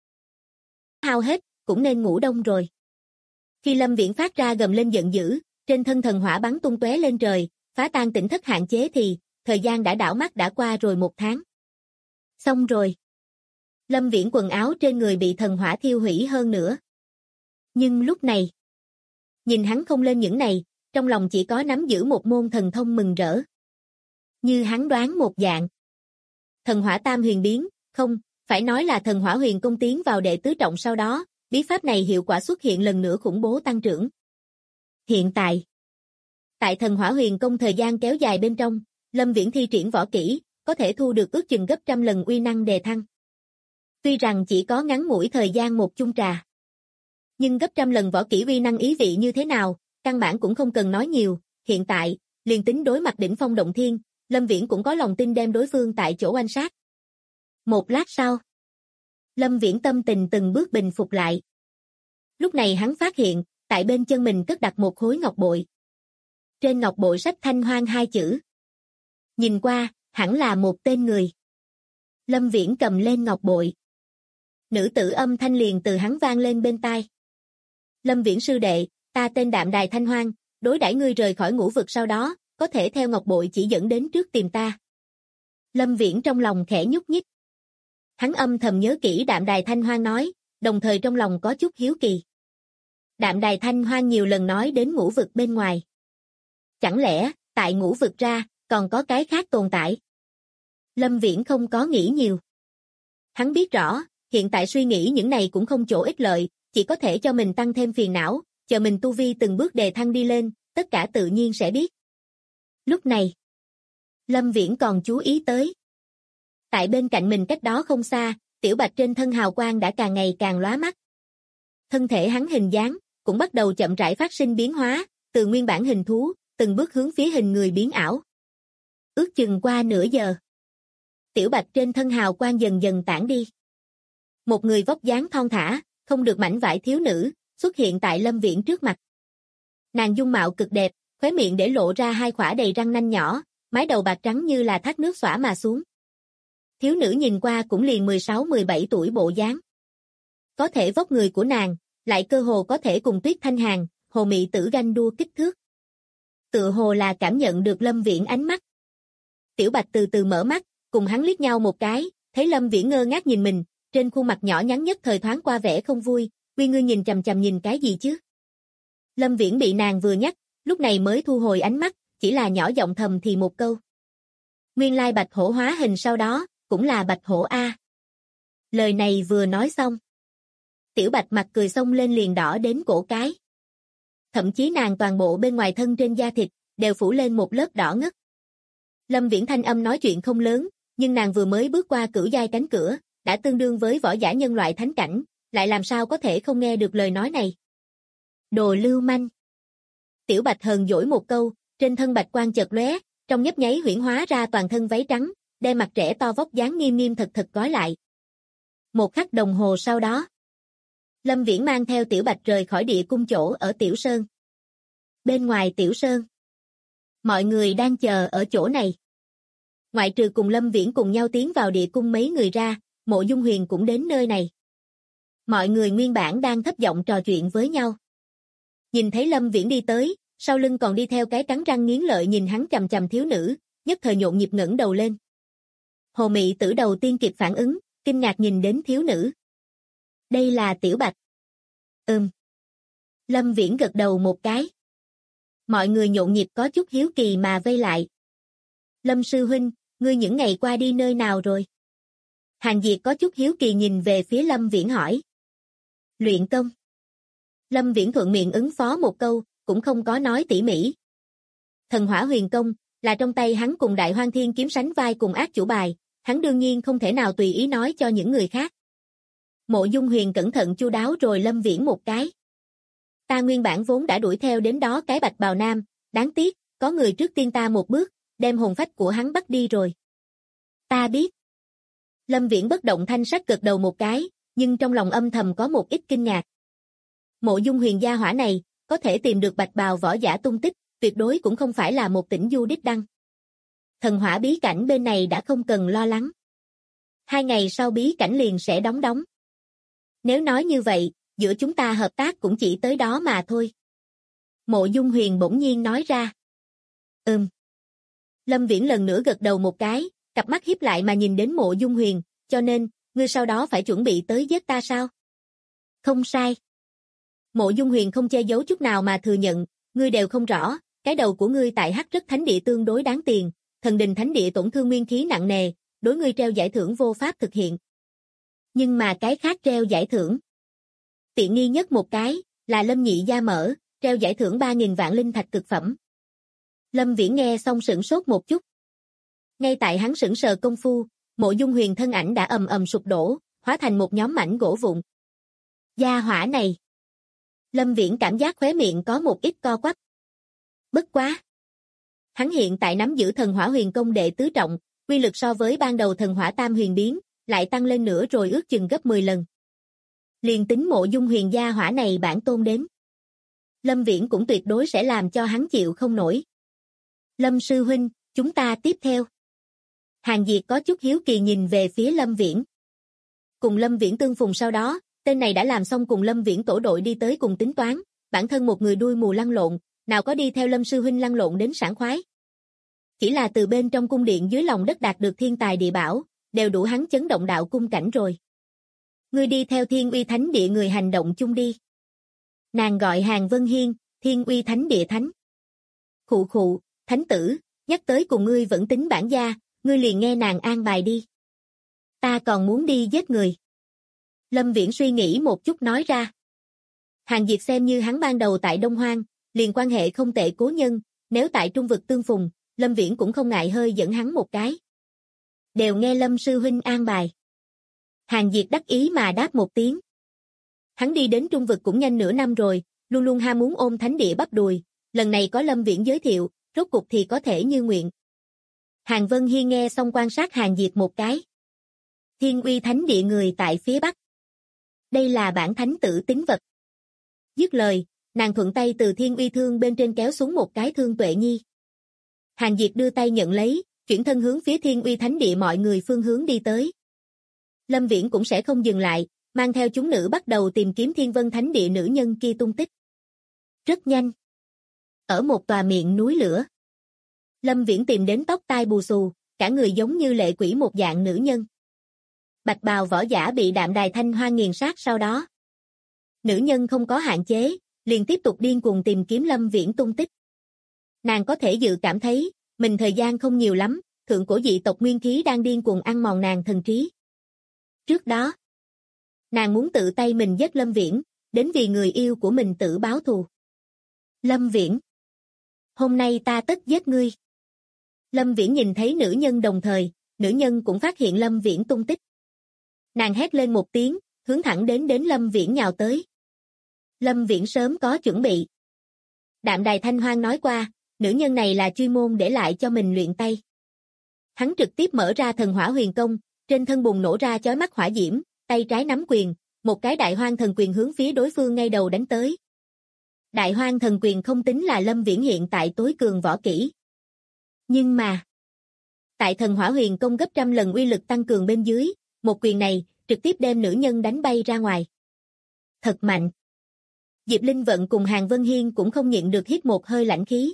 Hao hết, cũng nên ngủ đông rồi. Khi Lâm Viễn phát ra gầm lên giận dữ, trên thân thần hỏa bắn tung tóe lên trời, phá tan tỉnh thất hạn chế thì, thời gian đã đảo mắt đã qua rồi 1 tháng. Xong rồi. Lâm Viễn quần áo trên người bị thần hỏa thiêu hủy hơn nữa. Nhưng lúc này, nhìn hắn không lên những này, trong lòng chỉ có nắm giữ một môn thần thông mừng rỡ. Như hắn đoán một dạng. Thần hỏa tam huyền biến, không, phải nói là thần hỏa huyền công tiến vào đệ tứ trọng sau đó, bí pháp này hiệu quả xuất hiện lần nữa khủng bố tăng trưởng. Hiện tại thần hỏa huyền công thời gian kéo dài bên trong, Lâm Viễn thi triển võ kỹ, có thể thu được ước chừng gấp trăm lần uy năng đề thăng. Tuy rằng chỉ có ngắn ngủi thời gian một chung trà, nhưng gấp trăm lần võ kỹ uy năng ý vị như thế nào, căn bản cũng không cần nói nhiều, hiện tại, liền tính đối mặt đỉnh phong động thiên, Lâm Viễn cũng có lòng tin đem đối phương tại chỗ oanh sát. Một lát sau, Lâm Viễn tâm tình từng bước bình phục lại. Lúc này hắn phát hiện, tại bên chân mình cất đặt một khối ngọc bội. Trên ngọc bội sách Thanh Hoang 2 chữ. Nhìn qua, hẳn là một tên người. Lâm Viễn cầm lên ngọc bội. Nữ tử âm thanh liền từ hắn vang lên bên tai. Lâm Viễn sư đệ, ta tên Đạm Đài Thanh Hoang, đối đãi ngươi rời khỏi ngũ vực sau đó, có thể theo ngọc bội chỉ dẫn đến trước tìm ta. Lâm Viễn trong lòng khẽ nhúc nhích. Hắn âm thầm nhớ kỹ Đạm Đài Thanh Hoang nói, đồng thời trong lòng có chút hiếu kỳ. Đạm Đài Thanh Hoang nhiều lần nói đến ngũ vực bên ngoài. Chẳng lẽ, tại ngũ vực ra, còn có cái khác tồn tại? Lâm Viễn không có nghĩ nhiều. Hắn biết rõ, hiện tại suy nghĩ những này cũng không chỗ ích lợi, chỉ có thể cho mình tăng thêm phiền não, chờ mình tu vi từng bước đề thăng đi lên, tất cả tự nhiên sẽ biết. Lúc này, Lâm Viễn còn chú ý tới. Tại bên cạnh mình cách đó không xa, Tiểu Bạch trên thân hào quang đã càng ngày càng lóa mắt. Thân thể hắn hình dáng, cũng bắt đầu chậm rãi phát sinh biến hóa, từ nguyên bản hình thú, từng bước hướng phía hình người biến ảo. Ước chừng qua nửa giờ. Tiểu Bạch trên thân hào quang dần dần tản đi. Một người vóc dáng thon thả, không được mảnh vải thiếu nữ, xuất hiện tại Lâm Viễn trước mặt. Nàng dung mạo cực đẹp, khóe miệng để lộ ra 2 khỏa đầy răng nanh nhỏ, mái đầu bạc trắng như là thác nước xõa mà xuống. Thiếu nữ nhìn qua cũng liền 16-17 tuổi bộ dáng. Có thể vóc người của nàng, lại cơ hồ có thể cùng Tuyết Thanh Hàn, Hồ Mị Tử ganh đua kích thước. Tựa hồ là cảm nhận được Lâm Viễn ánh mắt. Tiểu Bạch từ từ mở mắt, cùng hắn liếc nhau một cái, thấy Lâm Viễn ngơ ngác nhìn mình, trên khuôn mặt nhỏ nhắn nhất thời thoáng qua vẻ không vui, "Uy, ngươi nhìn chằm chằm nhìn cái gì chứ?" Lâm Viễn bị nàng vừa nhắc, lúc này mới thu hồi ánh mắt, chỉ là nhỏ giọng thầm thì một câu. Nguyên lai bạch hổ hóa hình sau đó, cũng là bạch hổ A. Lời này vừa nói xong. Tiểu Bạch mặt cười xông lên liền đỏ đến cổ cái. Thậm chí nàng toàn bộ bên ngoài thân trên da thịt, đều phủ lên một lớp đỏ ngất. Lâm Viễn thanh âm nói chuyện không lớn, nhưng nàng vừa mới bước qua cửu giai cánh cửa, đã tương đương với võ giả nhân loại thánh cảnh, lại làm sao có thể không nghe được lời nói này. Đồ lưu manh. Tiểu Bạch hờn dỗi một câu, trên thân bạch quang chợt lóe, trong nhấp nháy huyễn hóa ra toàn thân váy trắng, đem mặt trẻ to vóc dáng nghiêm nghiêm thật thật gói lại. Một khắc đồng hồ sau đó, Lâm Viễn mang theo Tiểu Bạch rời khỏi địa cung chỗ ở Tiểu Sơn. Bên ngoài Tiểu Sơn, mọi người đang chờ ở chỗ này. Ngoại trừ cùng Lâm Viễn cùng nhau tiến vào địa cung mấy người ra, Mộ Dung Huyền cũng đến nơi này. Mọi người nguyên bản đang thấp giọng trò chuyện với nhau. Nhìn thấy Lâm Viễn đi tới, sau lưng còn đi theo cái cắn răng nghiến lợi nhìn hắn chằm chằm thiếu nữ, nhất thời nhộn nhịp ngẩng đầu lên. Hồ Mị Tử đầu tiên kịp phản ứng, kinh ngạc nhìn đến thiếu nữ. Đây là Tiểu Bạch. Lâm Viễn gật đầu một cái. Mọi người nhộn nhịp có chút hiếu kỳ mà vây lại. Lâm sư huynh, ngươi những ngày qua đi nơi nào rồi? Hàng Diệt có chút hiếu kỳ nhìn về phía Lâm Viễn hỏi. Luyện công. Lâm Viễn thuận miệng ứng phó một câu, cũng không có nói tỉ mỉ. Thần Hỏa Huyền Công là trong tay hắn cùng Đại Hoang Thiên Kiếm sánh vai cùng ác chủ bài, hắn đương nhiên không thể nào tùy ý nói cho những người khác. Mộ Dung Huyền cẩn thận chu đáo rồi Lâm Viễn một cái. Ta nguyên bản vốn đã đuổi theo đến đó cái bạch bào nam, đáng tiếc, có người trước tiên ta một bước, đem hồn phách của hắn bắt đi rồi. Ta biết. Lâm Viễn bất động thanh sắc gật đầu một cái, nhưng trong lòng âm thầm có một ít kinh ngạc. Mộ Dung Huyền gia hỏa này, có thể tìm được bạch bào võ giả tung tích, tuyệt đối cũng không phải là một tĩnh du đích đăng. Thần hỏa bí cảnh bên này đã không cần lo lắng. 2 ngày sau bí cảnh liền sẽ đóng. Nếu nói như vậy, giữa chúng ta hợp tác cũng chỉ tới đó mà thôi. Mộ Dung Huyền bỗng nhiên nói ra. Lâm Viễn lần nữa gật đầu một cái, cặp mắt híp lại mà nhìn đến Mộ Dung Huyền, cho nên, ngươi sau đó phải chuẩn bị tới giết ta sao? Không sai. Mộ Dung Huyền không che giấu chút nào mà thừa nhận, ngươi đều không rõ, cái đầu của ngươi tại Hắc Rất Thánh Địa tương đối đáng tiền, Thần Đình Thánh Địa tổn thương nguyên khí nặng nề, đối ngươi treo giải thưởng vô pháp thực hiện. Nhưng mà cái khác treo giải thưởng. Tiện nghi nhất một cái, là Lâm Nhị gia mở, treo giải thưởng 3.000 vạn linh thạch cực phẩm. Lâm Viễn nghe xong sửng sốt một chút. Ngay tại hắn sững sờ công phu, Mộ Dung Huyền thân ảnh đã ầm ầm sụp đổ, hóa thành một nhóm mảnh gỗ vụn. Gia hỏa này. Lâm Viễn cảm giác khóe miệng có một ít co quắp. Bất quá. Hắn hiện tại nắm giữ thần hỏa huyền công đệ tứ trọng, uy lực so với ban đầu thần hỏa tam huyền biến, lại tăng lên nữa rồi ước chừng gấp 10 lần. Liền tính Mộ Dung Huyền gia hỏa này bản tôn đến. Lâm Viễn cũng tuyệt đối sẽ làm cho hắn chịu không nổi. Lâm sư huynh, chúng ta tiếp theo. Hàng Diệt có chút hiếu kỳ nhìn về phía Lâm Viễn. Cùng Lâm Viễn tương phùng sau đó, tên này đã làm xong cùng Lâm Viễn tổ đội đi tới cùng tính toán, bản thân một người đuôi mù lăn lộn, nào có đi theo Lâm sư huynh lăn lộn đến sảng khoái. Chỉ là từ bên trong cung điện dưới lòng đất đạt được thiên tài địa bảo, đều đủ hắn chấn động đạo cung cảnh rồi. Ngươi đi theo Thiên Uy Thánh Địa người hành động chung đi. Nàng gọi Hàng Vân Hiên, Thiên Uy Thánh Địa thánh. Khụ khụ, thánh tử, nhắc tới cùng ngươi vẫn tính bản gia, ngươi liền nghe nàng an bài đi. Ta còn muốn đi giết người. Lâm Viễn suy nghĩ một chút nói ra. Hàng Diệt xem như hắn ban đầu tại Đông Hoang, liền quan hệ không tệ cố nhân, nếu tại Trung vực tương phùng, Lâm Viễn cũng không ngại hơi dẫn hắn một cái. Đều nghe Lâm sư huynh an bài. Hàng Diệt đắc ý mà đáp một tiếng. Hắn đi đến Trung vực cũng nhanh nửa năm rồi, luôn luôn ham muốn ôm thánh địa bắp đùi, lần này có Lâm Viễn giới thiệu, rốt cục thì có thể như nguyện. Hàng Vân Hiên nghe xong quan sát Hàng Diệt một cái. Thiên Uy Thánh Địa người tại phía Bắc. Đây là bản thánh tử tính vật. Dứt lời, nàng thuận tay từ Thiên Uy thương bên trên kéo xuống một cái thương Tuệ Nhi. Hàng Diệt đưa tay nhận lấy, chuyển thân hướng phía Thiên Uy Thánh Địa mọi người phương hướng đi tới. Lâm Viễn cũng sẽ không dừng lại, mang theo chúng nữ bắt đầu tìm kiếm Thiên Vân Thánh Địa nữ nhân kia tung tích. Rất nhanh. Ở một tòa miệng núi lửa, Lâm Viễn tìm đến tóc tai bù xù, cả người giống như lệ quỷ một dạng nữ nhân. Bạch bào võ giả bị Đạm Đài Thanh Hoa nghiền sát sau đó. Nữ nhân không có hạn chế, liền tiếp tục điên cuồng tìm kiếm Lâm Viễn tung tích. Nàng có thể dự cảm thấy, mình thời gian không nhiều lắm, thượng cổ dị tộc nguyên khí đang điên cuồng ăn mòn nàng thần trí. Trước đó, nàng muốn tự tay mình giết Lâm Viễn, đến vì người yêu của mình tự báo thù. Lâm Viễn, hôm nay ta tất giết ngươi. Lâm Viễn nhìn thấy nữ nhân đồng thời, nữ nhân cũng phát hiện Lâm Viễn tung tích. Nàng hét lên một tiếng, hướng thẳng đến Lâm Viễn nhào tới. Lâm Viễn sớm có chuẩn bị. Đạm Đài Thanh Hoang nói qua, nữ nhân này là chuyên môn để lại cho mình luyện tay. Hắn trực tiếp mở ra thần hỏa huyền công, trên thân bùng nổ ra chói mắt hỏa diễm, tay trái nắm quyền, một cái đại hoang thần quyền hướng phía đối phương ngay đầu đánh tới. Đại hoang thần quyền không tính là Lâm Viễn hiện tại tối cường võ kỹ. Nhưng mà, tại thần hỏa huyền công gấp trăm lần uy lực tăng cường bên dưới, một quyền này trực tiếp đem nữ nhân đánh bay ra ngoài. Thật mạnh. Diệp Linh Vận cùng Hàn Vân Hiên cũng không nhịn được hít một hơi lãnh khí.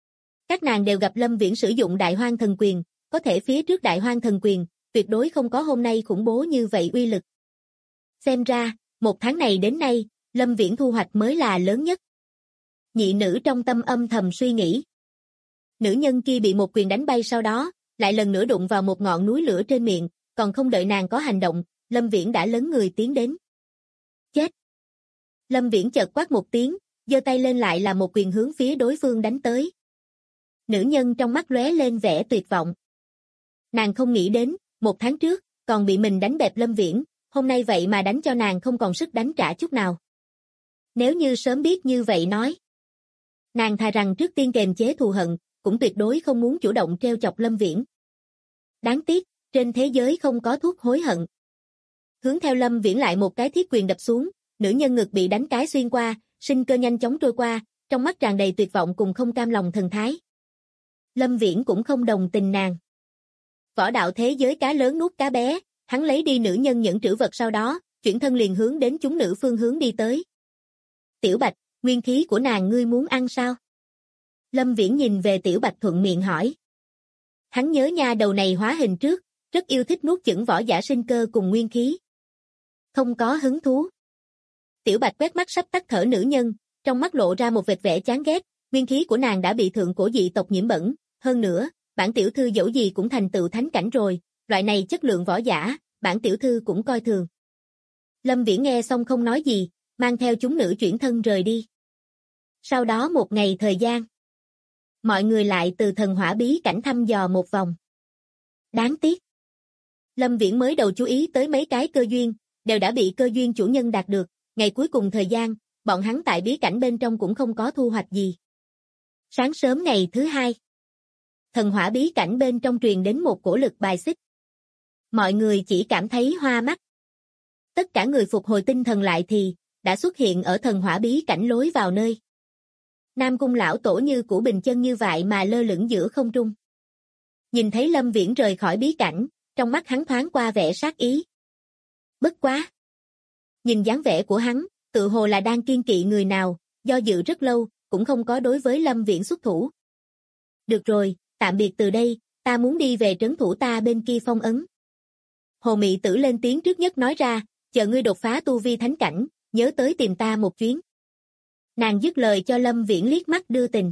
Các nàng đều gặp Lâm Viễn sử dụng đại hoang thần quyền, có thể phía trước đại hoang thần quyền, tuyệt đối không có hôm nay khủng bố như vậy uy lực. Xem ra, một tháng này đến nay, Lâm Viễn thu hoạch mới là lớn nhất. Nhị nữ trong tâm âm thầm suy nghĩ. Nữ nhân kia bị một quyền đánh bay sau đó, lại lần nữa đụng vào một ngọn núi lửa trên miệng, còn không đợi nàng có hành động, Lâm Viễn đã lấn người tiến đến. Chết! Lâm Viễn chợt quát một tiếng, giơ tay lên lại là một quyền hướng phía đối phương đánh tới. Nữ nhân trong mắt lóe lên vẻ tuyệt vọng. Nàng không nghĩ đến, một tháng trước, còn bị mình đánh bẹp Lâm Viễn, hôm nay vậy mà đánh cho nàng không còn sức đánh trả chút nào. Nếu như sớm biết như vậy nói. Nàng thà rằng trước tiên kềm chế thù hận, cũng tuyệt đối không muốn chủ động treo chọc Lâm Viễn. Đáng tiếc, trên thế giới không có thuốc hối hận. Hướng theo Lâm Viễn lại một cái thiết quyền đập xuống, nữ nhân ngực bị đánh cái xuyên qua, sinh cơ nhanh chóng trôi qua, trong mắt tràn đầy tuyệt vọng cùng không cam lòng thần thái. Lâm Viễn cũng không đồng tình nàng. Võ đạo thế giới cá lớn nuốt cá bé, hắn lấy đi nữ nhân những trữ vật sau đó, chuyển thân liền hướng đến chúng nữ phương hướng đi tới. Tiểu Bạch, nguyên khí của nàng ngươi muốn ăn sao? Lâm Viễn nhìn về Tiểu Bạch thuận miệng hỏi. Hắn nhớ nha đầu này hóa hình trước, rất yêu thích nuốt chửng võ giả sinh cơ cùng nguyên khí. Không có hứng thú. Tiểu Bạch quét mắt sắp tắt thở nữ nhân, trong mắt lộ ra một vệt vẻ chán ghét, nguyên khí của nàng đã bị thượng cổ dị tộc nhiễm bẩn, hơn nữa, bản tiểu thư dẫu gì cũng thành tựu thánh cảnh rồi, loại này chất lượng võ giả, bản tiểu thư cũng coi thường. Lâm Viễn nghe xong không nói gì, mang theo chúng nữ chuyển thân rời đi. Sau đó một ngày thời gian, mọi người lại từ thần hỏa bí cảnh thăm dò một vòng. Đáng tiếc. Lâm Viễn mới đầu chú ý tới mấy cái cơ duyên, đều đã bị cơ duyên chủ nhân đạt được, ngày cuối cùng thời gian, bọn hắn tại bí cảnh bên trong cũng không có thu hoạch gì. Sáng sớm ngày thứ hai, thần hỏa bí cảnh bên trong truyền đến một cổ lực bài xích. Mọi người chỉ cảm thấy hoa mắt. Tất cả người phục hồi tinh thần lại thì, đã xuất hiện ở thần hỏa bí cảnh lối vào nơi. Nam Cung lão tổ như củ bình chân như vậy mà lơ lửng giữa không trung. Nhìn thấy Lâm Viễn rời khỏi bí cảnh, trong mắt hắn thoáng qua vẻ sát ý. Bất quá. Nhìn dáng vẻ của hắn, tự hồ là đang kiên kỵ người nào, do dự rất lâu, cũng không có đối với Lâm Viễn xuất thủ. Được rồi, tạm biệt từ đây, ta muốn đi về trấn thủ ta bên kia phong ấn. Hồ Mị Tử lên tiếng trước nhất nói ra, chờ ngươi đột phá tu vi thánh cảnh, nhớ tới tìm ta một chuyến. Nàng dứt lời cho Lâm Viễn liếc mắt đưa tình.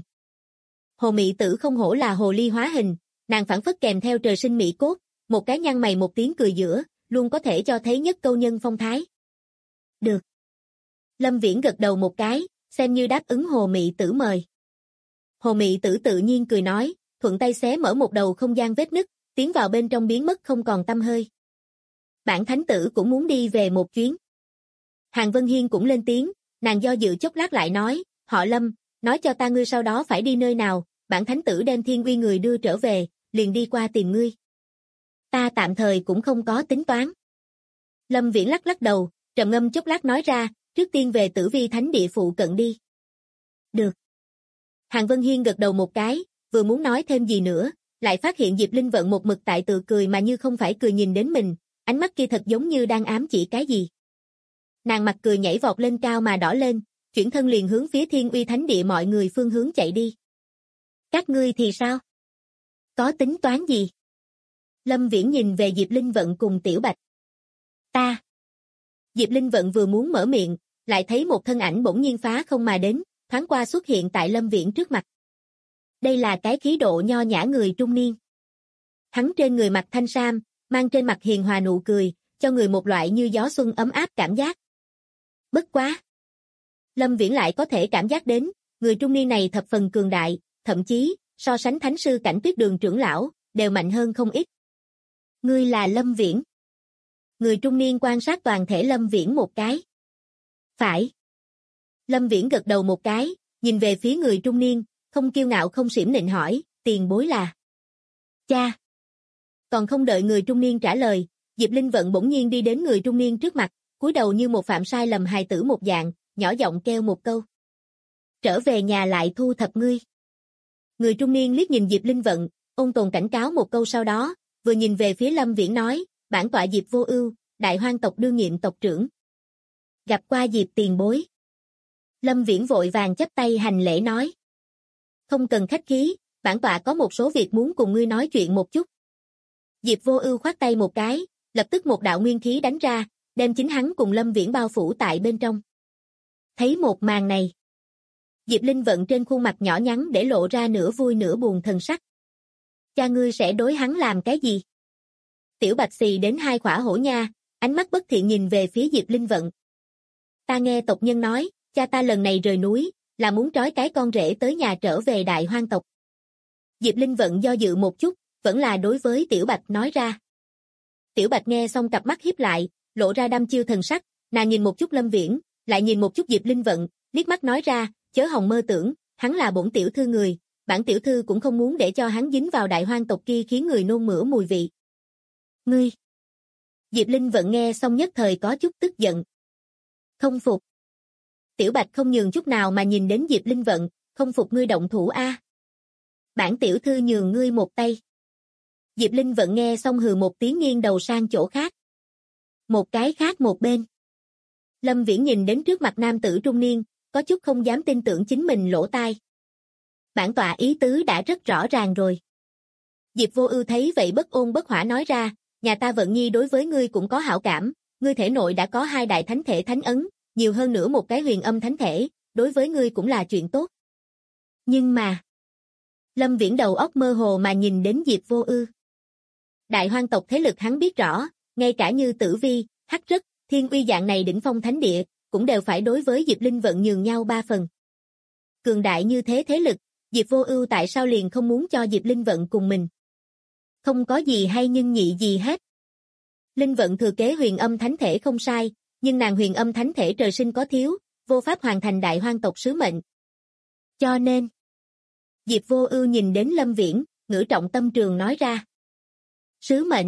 Hồ Mị Tử không hổ là hồ ly hóa hình, nàng phảng phất kèm theo trời sinh mỹ cốt, một cái nhăn mày một tiếng cười giữa, luôn có thể cho thấy nhất câu nhân phong thái. Được. Lâm Viễn gật đầu một cái, xem như đáp ứng Hồ Mị Tử mời. Hồ Mị Tử tự nhiên cười nói, thuận tay xé mở một đầu không gian vết nứt, tiến vào bên trong biến mất không còn tăm hơi. Bản thánh tử cũng muốn đi về một chuyến. Hàn Vân Hiên cũng lên tiếng, nàng do dự chốc lát lại nói, họ Lâm, nói cho ta ngươi sau đó phải đi nơi nào, bản thánh tử đem thiên uy người đưa trở về, liền đi qua tìm ngươi. Ta tạm thời cũng không có tính toán. Lâm Viễn lắc lắc đầu, trầm ngâm chốc lát nói ra, trước tiên về Tử Vi Thánh địa phụ cận đi. Được. Hàn Vân Hiên gật đầu một cái, vừa muốn nói thêm gì nữa, lại phát hiện Diệp Linh Vận một mực tại tự cười mà như không phải cười nhìn đến mình, ánh mắt kia thật giống như đang ám chỉ cái gì. Nàng mặt cười nhảy vọt lên cao mà đỏ lên, chuyển thân liền hướng phía Thiên Uy Thánh địa mọi người phương hướng chạy đi. Các ngươi thì sao? Có tính toán gì? Lâm Viễn nhìn về Diệp Linh Vận cùng Tiểu Bạch. Ta. Diệp Linh Vận vừa muốn mở miệng, lại thấy một thân ảnh bỗng nhiên phá không mà đến, thoáng qua xuất hiện tại Lâm Viễn trước mặt. Đây là cái khí độ nho nhã người trung niên. Hắn trên người mặc thanh sam, mang trên mặt hiền hòa nụ cười, cho người một loại như gió xuân ấm áp cảm giác. Bất quá! Lâm Viễn lại có thể cảm giác đến, người trung niên này thập phần cường đại, thậm chí, so sánh thánh sư Cảnh Tuyết Đường trưởng lão, đều mạnh hơn không ít. Ngươi là Lâm Viễn. Người trung niên quan sát toàn thể Lâm Viễn một cái. Phải. Lâm Viễn gật đầu một cái, nhìn về phía người trung niên, không kiêu ngạo không xiểm nịnh hỏi, tiền bối là. Cha. Còn không đợi người trung niên trả lời, Diệp Linh Vận bỗng nhiên đi đến người trung niên trước mặt, cúi đầu như một phạm sai lầm hài tử một dạng, nhỏ giọng kêu một câu. Trở về nhà lại thu thập ngươi. Người trung niên liếc nhìn Diệp Linh Vận, ôn tồn cảnh cáo một câu sau đó, vừa nhìn về phía Lâm Viễn nói, bản tọa Diệp Vô Ưu, Đại Hoang tộc đương nhiệm tộc trưởng. Gặp qua Diệp tiền bối. Lâm Viễn vội vàng chắp tay hành lễ nói. Không cần khách khí, bản tọa có một số việc muốn cùng ngươi nói chuyện một chút. Diệp Vô Ưu khoát tay một cái, lập tức một đạo nguyên khí đánh ra, đem chính hắn cùng Lâm Viễn bao phủ tại bên trong. Thấy một màn này, Diệp Linh Vận trên khuôn mặt nhỏ nhắn để lộ ra nửa vui nửa buồn thần sắc. Cha ngươi sẽ đối hắn làm cái gì? Tiểu Bạch xì đến hai khỏa hổ nha, ánh mắt bất thiện nhìn về phía Diệp Linh Vận. Ta nghe tộc nhân nói, cha ta lần này rời núi, là muốn trói cái con rể tới nhà trở về Đại Hoang tộc. Diệp Linh Vận do dự một chút, vẫn là đối với Tiểu Bạch nói ra. Tiểu Bạch nghe xong cặp mắt híp lại, lộ ra đăm chiêu thần sắc, nàng nhìn một chút Lâm Viễn, lại nhìn một chút Diệp Linh Vận, liếc mắt nói ra, chớ hòng mơ tưởng, hắn là bổn tiểu thư người, bản tiểu thư cũng không muốn để cho hắn dính vào Đại Hoang tộc kia khiến người nôn mửa mùi vị. Ngươi! Diệp Linh Vận nghe xong nhất thời có chút tức giận. Không phục. Tiểu Bạch không nhường chút nào mà nhìn đến Diệp Linh Vận, không phục ngươi động thủ a. Bản tiểu thư nhường ngươi một tay. Diệp Linh Vận nghe xong hừ một tiếng nghiêng đầu sang chỗ khác. Một cái khác một bên. Lâm Viễn nhìn đến trước mặt nam tử trung niên, có chút không dám tin tưởng chính mình lỗ tai. Bản tọa ý tứ đã rất rõ ràng rồi. Diệp Vô Ưu thấy vậy bất ôn bất hỏa nói ra, nhà ta Vận Nhi đối với ngươi cũng có hảo cảm, ngươi thể nội đã có hai đại thánh thể thánh ấn, nhiều hơn nữa một cái huyền âm thánh thể, đối với ngươi cũng là chuyện tốt. Nhưng mà, Lâm Viễn đầu óc mơ hồ mà nhìn đến Diệp Vô Ưu. Đại Hoang tộc thế lực hắn biết rõ, ngay cả như Tử Vi, Hắc Rất, Thiên Uy dạng này đỉnh phong thánh địa, cũng đều phải đối với Diệp Linh Vận nhường nhau 3 phần. Cường đại như thế thế lực, Diệp Vô Ưu tại sao liền không muốn cho Diệp Linh Vận cùng mình? Không có gì hay nhưng nhị gì hết. Linh Vận thừa kế huyền âm thánh thể không sai, nhưng nàng huyền âm thánh thể trời sinh có thiếu, vô pháp hoàn thành Đại Hoang tộc sứ mệnh. Cho nên, Diệp Vô Ưu nhìn đến Lâm Viễn, ngữ trọng tâm trường nói ra. Sứ mệnh?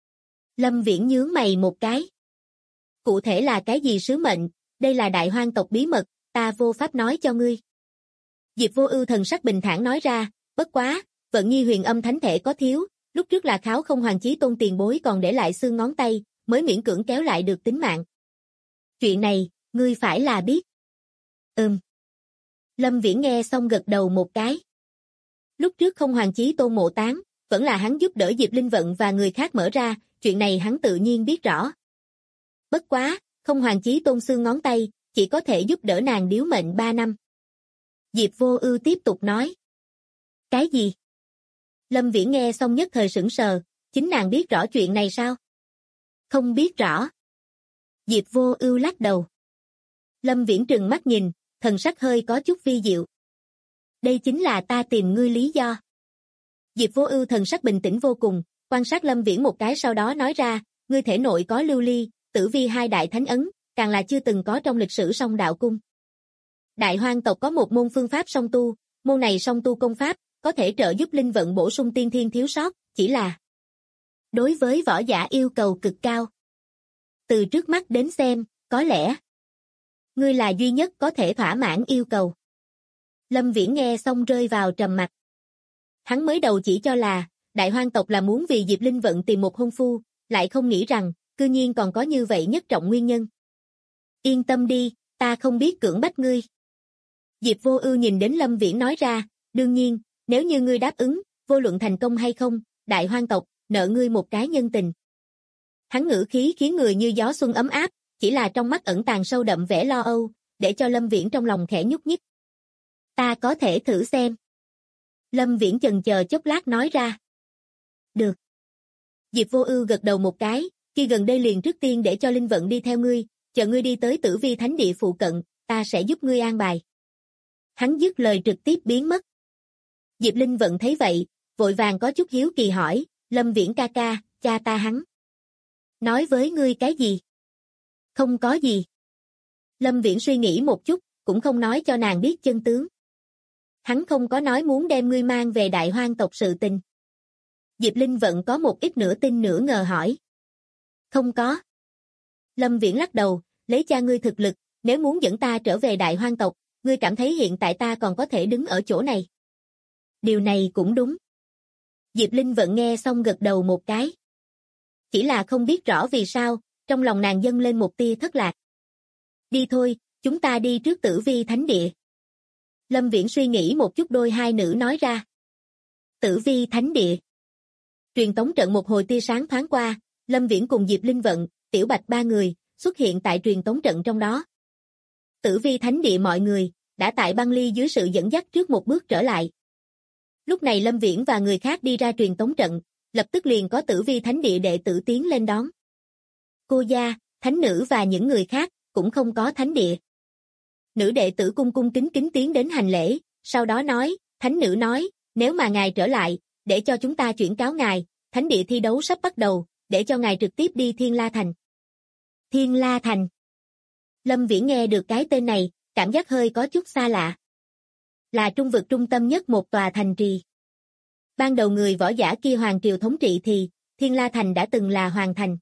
Lâm Viễn nhướng mày một cái. Cụ thể là cái gì sứ mệnh, đây là Đại Hoang tộc bí mật, ta vô pháp nói cho ngươi. Diệp Vô Ưu thần sắc bình thản nói ra, bất quá, Vận Nhi huyền âm thánh thể có thiếu, lúc trước là Kháo Không Hoàng Chí Tôn tiền bối còn để lại xương ngón tay, mới miễn cưỡng kéo lại được tính mạng. Chuyện này, ngươi phải là biết. Lâm Viễn nghe xong gật đầu một cái. Lúc trước Không Hoàng Chí Tôn mộ táng, vẫn là hắn giúp đỡ Diệp Linh Vận và người khác mở ra, chuyện này hắn tự nhiên biết rõ. Bất quá, Không Hoàng Chí Tôn xương ngón tay, chỉ có thể giúp đỡ nàng điếu mệnh 3 năm. Diệp Vô Ưu tiếp tục nói. Cái gì? Lâm Viễn nghe xong nhất thời sững sờ, chính nàng biết rõ chuyện này sao? Không biết rõ. Diệp Vô Ưu lắc đầu. Lâm Viễn trừng mắt nhìn, thần sắc hơi có chút vi diệu. Đây chính là ta tìm ngươi lý do. Diệp Vô Ưu thần sắc bình tĩnh vô cùng, quan sát Lâm Viễn một cái sau đó nói ra, ngươi thể nội có lưu ly, tử vi hai đại thánh ấn, càng là chưa từng có trong lịch sử song đạo cung. Đại Hoang tộc có một môn phương pháp song tu, môn này song tu công pháp, có thể trợ giúp Linh Vận bổ sung tiên thiên thiếu sót, chỉ là đối với võ giả yêu cầu cực cao. Từ trước mắt đến xem, có lẽ ngươi là duy nhất có thể thỏa mãn yêu cầu. Lâm Viễn nghe xong rơi vào trầm mặc. Hắn mới đầu chỉ cho là, Đại Hoang tộc là muốn vì Diệp Linh Vận tìm một hôn phu, lại không nghĩ rằng, cư nhiên còn có như vậy nhất trọng nguyên nhân. Yên tâm đi, ta không biết cưỡng bách ngươi. Diệp Vô Ưu nhìn đến Lâm Viễn nói ra, đương nhiên, nếu như ngươi đáp ứng, vô luận thành công hay không, Đại Hoang tộc, nợ ngươi một cái nhân tình. Hắn ngữ khí khiến người như gió xuân ấm áp, chỉ là trong mắt ẩn tàng sâu đậm vẻ lo âu, để cho Lâm Viễn trong lòng khẽ nhúc nhích. Ta có thể thử xem. Lâm Viễn chần chờ chốc lát nói ra. Được. Diệp Vô Ưu gật đầu một cái, khi gần đây liền trước tiên để cho Linh Vận đi theo ngươi, chờ ngươi đi tới Tử Vi Thánh Địa phụ cận, ta sẽ giúp ngươi an bài. Hắn dứt lời trực tiếp biến mất. Diệp Linh Vận thấy vậy, vội vàng có chút hiếu kỳ hỏi, Lâm Viễn ca ca, cha ta hắn. Nói với ngươi cái gì? Không có gì. Lâm Viễn suy nghĩ một chút, cũng không nói cho nàng biết chân tướng. Hắn không có nói muốn đem ngươi mang về Đại Hoang tộc sự tình. Diệp Linh Vận có một ít nửa tin nửa ngờ hỏi. Không có. Lâm Viễn lắc đầu, lấy cha ngươi thực lực, nếu muốn dẫn ta trở về Đại Hoang tộc, ngươi cảm thấy hiện tại ta còn có thể đứng ở chỗ này. Điều này cũng đúng. Diệp Linh Vận nghe xong gật đầu một cái. Chỉ là không biết rõ vì sao, trong lòng nàng dâng lên một tia thất lạc. Đi thôi, chúng ta đi trước Tử Vi Thánh Địa. Lâm Viễn suy nghĩ một chút đôi hai nữ nói ra. Tử Vi Thánh Địa. Truyền tống trận một hồi tia sáng thoáng qua, Lâm Viễn cùng Diệp Linh Vận, Tiểu Bạch ba người, xuất hiện tại truyền tống trận trong đó. Tử Vi Thánh Địa mọi người, đã tại băng ly dưới sự dẫn dắt trước một bước trở lại. Lúc này Lâm Viễn và người khác đi ra truyền tống trận, lập tức liền có Tử Vi Thánh Địa đệ tử tiến lên đón. Cô gia, thánh nữ và những người khác, cũng không có thánh địa. Nữ đệ tử cung cung kính kính tiến đến hành lễ, sau đó nói, thánh nữ nói, nếu mà ngài trở lại, để cho chúng ta chuyển cáo ngài, thánh địa thi đấu sắp bắt đầu, để cho ngài trực tiếp đi Thiên La Thành. Thiên La Thành. Lâm Viễn nghe được cái tên này, cảm giác hơi có chút xa lạ. Là trung vực trung tâm nhất một tòa thành trì. Ban đầu người võ giả kia hoàng triều thống trị thì, Thiên La Thành đã từng là hoàng thành.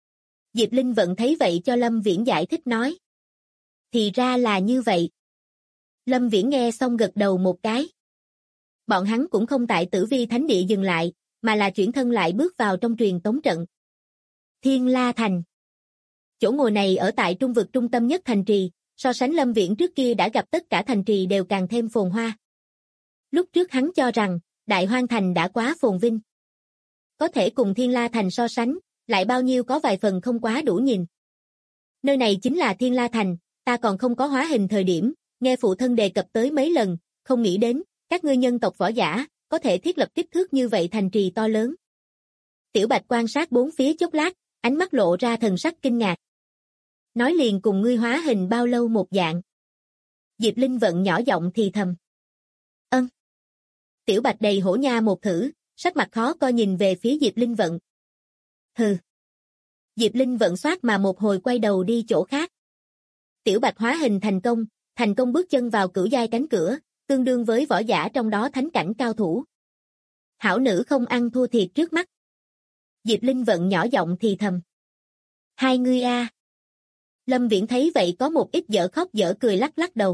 Diệp Linh Vận thấy vậy cho Lâm Viễn giải thích nói. Thì ra là như vậy. Lâm Viễn nghe xong gật đầu một cái. Bọn hắn cũng không tại Tử Vi Thánh Địa dừng lại, mà là chuyển thân lại bước vào trong truyền tống trận. Thiên La Thành. Chỗ ngồi này ở tại trung vực trung tâm nhất thành trì, so sánh Lâm Viễn trước kia đã gặp tất cả thành trì đều càng thêm phồn hoa. Lúc trước hắn cho rằng, Đại Hoang Thành đã quá phồn vinh. Có thể cùng Thiên La Thành so sánh, lại bao nhiêu có vài phần không quá đủ nhìn. Nơi này chính là Thiên La Thành, ta còn không có hóa hình thời điểm, nghe phụ thân đề cập tới mấy lần, không nghĩ đến, các ngươi nhân tộc võ giả, có thể thiết lập kích thước như vậy thành trì to lớn. Tiểu Bạch quan sát bốn phía chốc lát, ánh mắt lộ ra thần sắc kinh ngạc. Nói liền cùng ngươi hóa hình bao lâu một dạng. Diệp Linh Vận nhỏ giọng thì thầm. Ân. Tiểu Bạch đầy hổ nha một thử, sắc mặt khó coi nhìn về phía Diệp Linh Vận. Hừ. Diệp Linh Vận xoát mà một hồi quay đầu đi chỗ khác. Tiểu Bạch hóa hình thành công bước chân vào cửu giai cánh cửa, tương đương với võ giả trong đó thánh cảnh cao thủ. Hảo nữ không ăn thua thiệt trước mắt. Diệp Linh Vận nhỏ giọng thì thầm. Hai ngươi a. Lâm Viễn thấy vậy có một ít dở khóc dở cười lắc lắc đầu.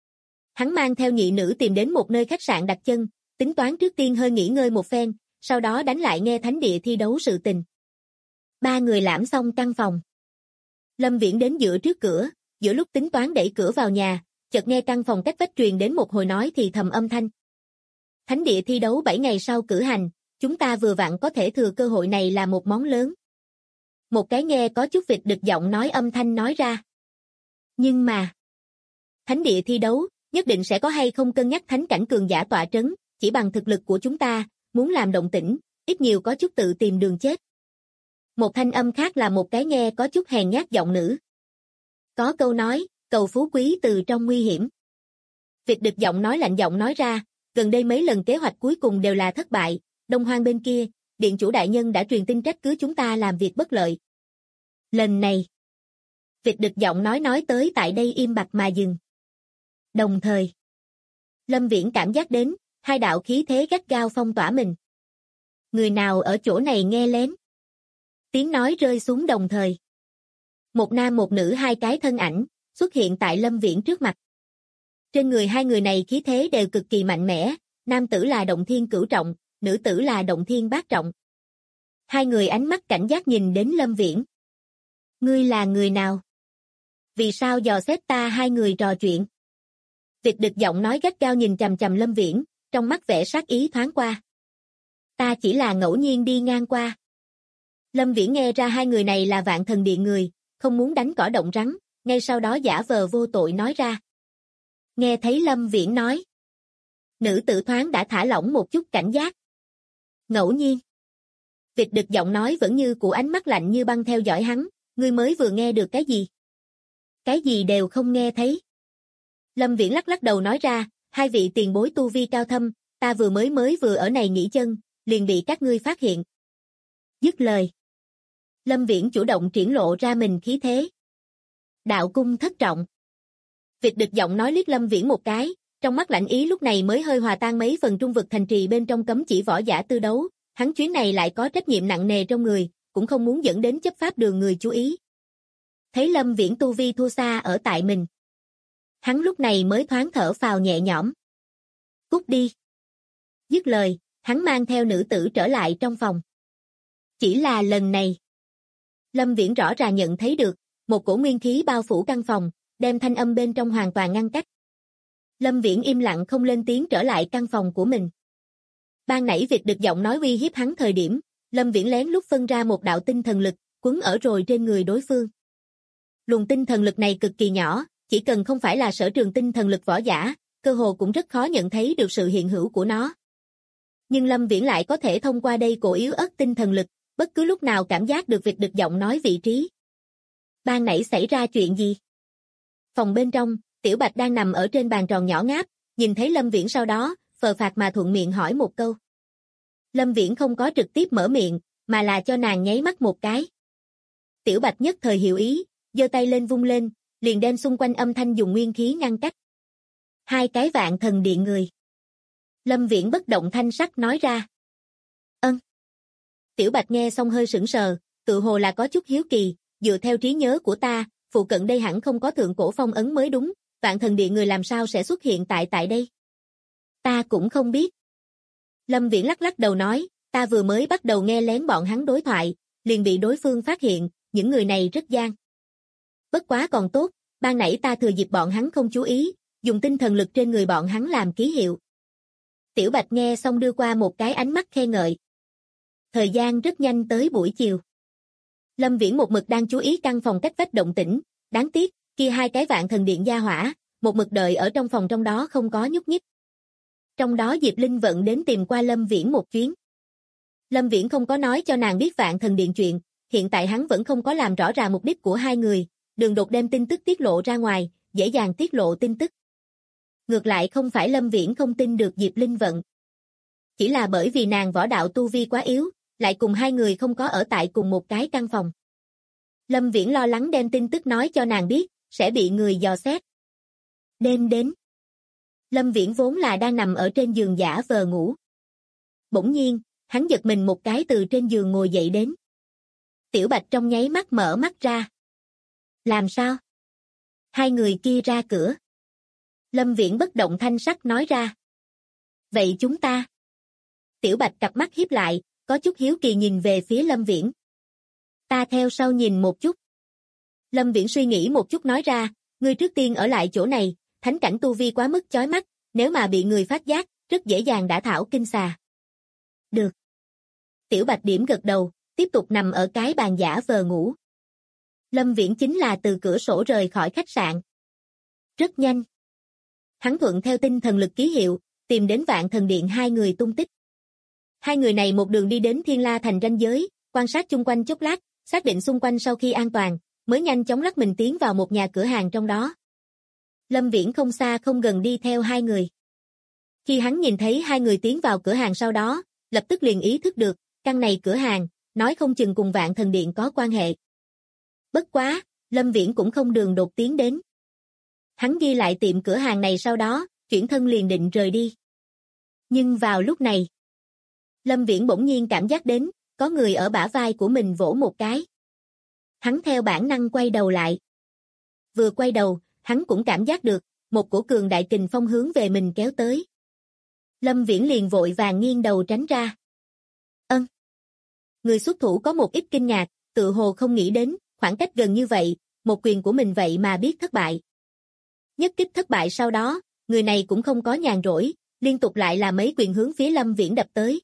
Hắn mang theo nhị nữ tìm đến một nơi khách sạn đặt chân, tính toán trước tiên hơi nghỉ ngơi một phen, sau đó đánh lại nghe thánh địa thi đấu sự tình. Ba người lãm xong căn phòng. Lâm Viễn đến giữa trước cửa, giữa lúc tính toán đẩy cửa vào nhà, chợt nghe căn phòng cách vách truyền đến một hồi nói thì thầm âm thanh. Thánh địa thi đấu 7 ngày sau cử hành, chúng ta vừa vặn có thể thừa cơ hội này là một món lớn. Một cái nghe có chút vịt đực giọng nói âm thanh nói ra. Nhưng mà, thánh địa thi đấu, nhất định sẽ có hay không cân nhắc thánh cảnh cường giả tọa trấn, chỉ bằng thực lực của chúng ta, muốn làm động tĩnh, ít nhiều có chút tự tìm đường chết. Một thanh âm khác là một cái nghe có chút hèn nhát giọng nữ. Có câu nói, cầu phú quý từ trong nguy hiểm. Vịt đực giọng nói lạnh giọng nói ra, gần đây mấy lần kế hoạch cuối cùng đều là thất bại, Đông Hoang bên kia, điện chủ đại nhân đã truyền tin trách cứ chúng ta làm việc bất lợi. Lần này, vịt đực giọng nói tới tại đây im bặt mà dừng. Đồng thời, Lâm Viễn cảm giác đến, hai đạo khí thế gắt gao phong tỏa mình. Người nào ở chỗ này nghe lén? Tiếng nói rơi xuống đồng thời. Một nam một nữ hai cái thân ảnh, xuất hiện tại Lâm Viễn trước mặt. Trên người hai người này khí thế đều cực kỳ mạnh mẽ, nam tử là động thiên cửu trọng, nữ tử là động thiên bát trọng. Hai người ánh mắt cảnh giác nhìn đến Lâm Viễn. Ngươi là người nào? Vì sao dò xét ta hai người trò chuyện? Vịt đực giọng nói gắt gao nhìn chằm chằm Lâm Viễn, trong mắt vẻ sát ý thoáng qua. Ta chỉ là ngẫu nhiên đi ngang qua. Lâm Viễn nghe ra hai người này là Vạn Thần Điện người, không muốn đánh cỏ động rắn, ngay sau đó giả vờ vô tội nói ra. Nghe thấy Lâm Viễn nói. Nữ tử thoáng đã thả lỏng một chút cảnh giác. Ngẫu nhiên. Vịt đực giọng nói vẫn như cũ, ánh mắt lạnh như băng theo dõi hắn, ngươi mới vừa nghe được cái gì? Cái gì đều không nghe thấy. Lâm Viễn lắc lắc đầu nói ra, hai vị tiền bối tu vi cao thâm, ta vừa ở này nghỉ chân, liền bị các ngươi phát hiện. Dứt lời. Lâm Viễn chủ động triển lộ ra mình khí thế. Đạo cung thất trọng. Vịt đực giọng nói liếc Lâm Viễn một cái, trong mắt lạnh ý lúc này mới hơi hòa tan mấy phần trung vực thành trì bên trong cấm chỉ võ giả tư đấu, hắn chuyến này lại có trách nhiệm nặng nề trong người, cũng không muốn dẫn đến chấp pháp đường người chú ý. Thấy Lâm Viễn tu vi thua xa ở tại mình. Hắn lúc này mới thoáng thở phào nhẹ nhõm. Cút đi. Dứt lời, hắn mang theo nữ tử trở lại trong phòng. Chỉ là lần này. Lâm Viễn rõ ràng nhận thấy được, một cổ nguyên khí bao phủ căn phòng, đem thanh âm bên trong hoàn toàn ngăn cách. Lâm Viễn im lặng không lên tiếng trở lại căn phòng của mình. Ban nãy Vịt đực giọng nói uy hiếp hắn thời điểm, Lâm Viễn lén lút phân ra một đạo tinh thần lực, quấn ở rồi trên người đối phương. Luồng tinh thần lực này cực kỳ nhỏ, chỉ cần không phải là sở trường tinh thần lực võ giả, cơ hồ cũng rất khó nhận thấy được sự hiện hữu của nó. Nhưng Lâm Viễn lại có thể thông qua đây cổ yếu ớt tinh thần lực, bất cứ lúc nào cảm giác được Vịt đực giọng nói vị trí. Ban nãy xảy ra chuyện gì? Phòng bên trong, Tiểu Bạch đang nằm ở trên bàn tròn nhỏ ngáp, nhìn thấy Lâm Viễn sau đó, phờ phạc mà thuận miệng hỏi một câu. Lâm Viễn không có trực tiếp mở miệng, mà là cho nàng nháy mắt một cái. Tiểu Bạch nhất thời hiểu ý, giơ tay lên vung lên, liền đem xung quanh âm thanh dùng nguyên khí ngăn cách. Hai cái Vạn Thần Điện người. Lâm Viễn bất động thanh sắc nói ra. Ân. Tiểu Bạch nghe xong hơi sững sờ, tự hồ là có chút hiếu kỳ, dựa theo trí nhớ của ta, phụ cận đây hẳn không có thượng cổ phong ấn mới đúng, Vạn Thần Điện người làm sao sẽ xuất hiện tại đây? Ta cũng không biết. Lâm Viễn lắc lắc đầu nói, ta vừa mới bắt đầu nghe lén bọn hắn đối thoại, liền bị đối phương phát hiện, những người này rất gian. Bất quá còn tốt, ban nãy ta thừa dịp bọn hắn không chú ý, dùng tinh thần lực trên người bọn hắn làm ký hiệu. Tiểu Bạch nghe xong đưa qua một cái ánh mắt khen ngợi. Thời gian rất nhanh tới buổi chiều. Lâm Viễn một mực đang chú ý căn phòng cách vách động tĩnh, đáng tiếc, kia hai cái Vạn Thần Điện gia hỏa, một mực đợi ở trong phòng trong đó không có nhúc nhích. Trong đó Diệp Linh Vận đến tìm qua Lâm Viễn một chuyến. Lâm Viễn không có nói cho nàng biết Vạn Thần Điện chuyện, hiện tại hắn vẫn không có làm rõ ràng mục đích của hai người, đường đột đem tin tức tiết lộ ra ngoài, dễ dàng tiết lộ tin tức. Ngược lại không phải Lâm Viễn không tin được Diệp Linh Vận. Chỉ là bởi vì nàng võ đạo tu vi quá yếu, lại cùng hai người không có ở tại cùng một cái căn phòng. Lâm Viễn lo lắng đem tin tức nói cho nàng biết, sẽ bị người dò xét. Đêm đến. Lâm Viễn vốn là đang nằm ở trên giường giả vờ ngủ. Bỗng nhiên, hắn giật mình một cái từ trên giường ngồi dậy đến. Tiểu Bạch trong nháy mắt mở mắt ra. Làm sao? Hai người kia ra cửa. Lâm Viễn bất động thanh sắc nói ra. Vậy chúng ta? Tiểu Bạch cặp mắt híp lại, có chút hiếu kỳ nhìn về phía Lâm Viễn. Ta theo sau nhìn một chút. Lâm Viễn suy nghĩ một chút nói ra, ngươi trước tiên ở lại chỗ này, thánh cảnh tu vi quá mức chói mắt, nếu mà bị người phát giác, rất dễ dàng đả thảo kinh xà. Được. Tiểu Bạch điểm gật đầu, tiếp tục nằm ở cái bàn giả vờ ngủ. Lâm Viễn chính là từ cửa sổ rời khỏi khách sạn. Rất nhanh. Hắn thuận theo tinh thần lực ký hiệu, tìm đến Vạn Thần Điện hai người tung tích. Hai người này một đường đi đến Thiên La Thành ranh giới, quan sát chung quanh chốc lát, xác định xung quanh sau khi an toàn, mới nhanh chóng lắc mình tiến vào một nhà cửa hàng trong đó. Lâm Viễn không xa không gần đi theo hai người. Khi hắn nhìn thấy hai người tiến vào cửa hàng sau đó, lập tức liền ý thức được, căn này cửa hàng, nói không chừng cùng Vạn Thần Điện có quan hệ. Bất quá, Lâm Viễn cũng không đường đột tiến đến. Hắn ghi lại tiệm cửa hàng này sau đó, chuyển thân liền định rời đi. Nhưng vào lúc này, Lâm Viễn bỗng nhiên cảm giác đến, có người ở bả vai của mình vỗ một cái. Hắn theo bản năng quay đầu lại. Vừa quay đầu, hắn cũng cảm giác được, một cổ cường đại kình phong hướng về mình kéo tới. Lâm Viễn liền vội vàng nghiêng đầu tránh ra. Ân. Người xuất thủ có một ít kinh ngạc, tự hồ không nghĩ đến, khoảng cách gần như vậy, một quyền của mình vậy mà biết thất bại. Nhất kích thất bại sau đó, người này cũng không có nhàn rỗi, liên tục lại là mấy quyền hướng phía Lâm Viễn đập tới.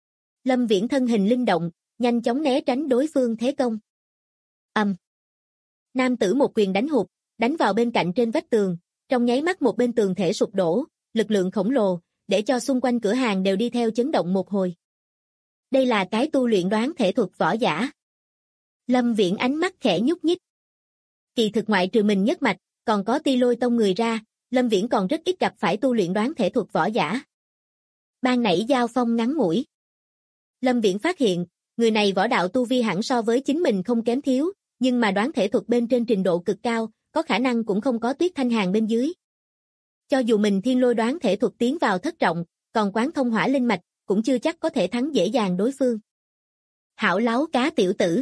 Lâm Viễn thân hình linh động, nhanh chóng né tránh đối phương thế công. Nam tử một quyền đánh hụt, đánh vào bên cạnh trên vách tường, trong nháy mắt một bên tường thể sụp đổ, lực lượng khổng lồ, để cho xung quanh cửa hàng đều đi theo chấn động một hồi. Đây là cái tu luyện đoán thể thuật võ giả. Lâm Viễn ánh mắt khẽ nhúc nhích. Kỳ thực ngoại trừ mình nhất mạch, còn có Ti Lôi Tông người ra, Lâm Viễn còn rất ít gặp phải tu luyện đoán thể thuật võ giả. Ban nãy giao phong ngắn ngủi. Lâm Viễn phát hiện, người này võ đạo tu vi hẳn so với chính mình không kém thiếu, nhưng mà đoán thể thuật bên trên trình độ cực cao, có khả năng cũng không có Tuyết Thanh Hàn bên dưới. Cho dù mình thiên lôi đoán thể thuật tiến vào thất trọng, còn quán thông hỏa linh mạch, cũng chưa chắc có thể thắng dễ dàng đối phương. Hảo láo cá tiểu tử.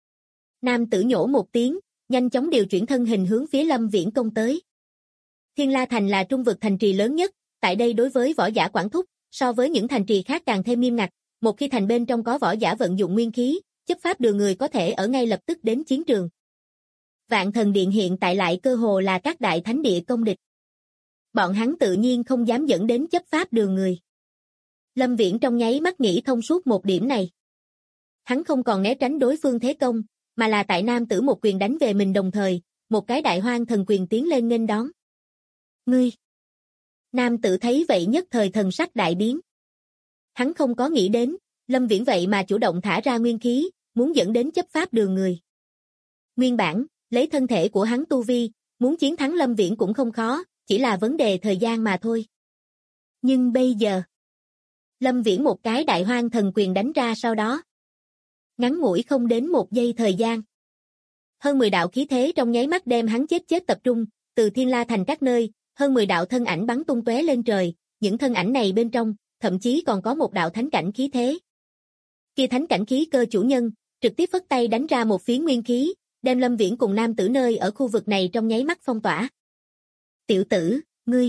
Nam tử nhổ một tiếng, nhanh chóng điều chuyển thân hình hướng phía Lâm Viễn công tới. Thiên La Thành là trung vực thành trì lớn nhất, tại đây đối với võ giả quản thúc, so với những thành trì khác càng thêm nghiêm ngặt, một khi thành bên trong có võ giả vận dụng nguyên khí, chấp pháp đường người có thể ở ngay lập tức đến chiến trường. Vạn Thần Điện hiện tại lại cơ hồ là các đại thánh địa công địch. Bọn hắn tự nhiên không dám dẫn đến chấp pháp đường người. Lâm Viễn trong nháy mắt nghĩ thông suốt một điểm này. Hắn không còn né tránh đối phương thế công, mà là tại nam tử một quyền đánh về mình đồng thời, một cái đại hoang thần quyền tiến lên nghênh đón. Ngươi! Nam tử thấy vậy nhất thời thần sắc đại biến. Hắn không có nghĩ đến, Lâm Viễn vậy mà chủ động thả ra nguyên khí, muốn dẫn đến chấp pháp đường người. Nguyên bản, lấy thân thể của hắn tu vi, muốn chiến thắng Lâm Viễn cũng không khó, chỉ là vấn đề thời gian mà thôi. Nhưng bây giờ, Lâm Viễn một cái đại hoang thần quyền đánh ra sau đó. Ngắn ngủi không đến một giây thời gian. Hơn 10 đạo khí thế trong nháy mắt đem hắn chết tập trung, từ Thiên La Thành các nơi, hơn 10 đạo thân ảnh bắn tung tóe lên trời, những thân ảnh này bên trong, thậm chí còn có một đạo thánh cảnh khí thế. Kia thánh cảnh khí cơ chủ nhân, trực tiếp phất tay đánh ra một phiến nguyên khí, đem Lâm Viễn cùng nam tử nơi ở khu vực này trong nháy mắt phong tỏa. Tiểu tử, ngươi.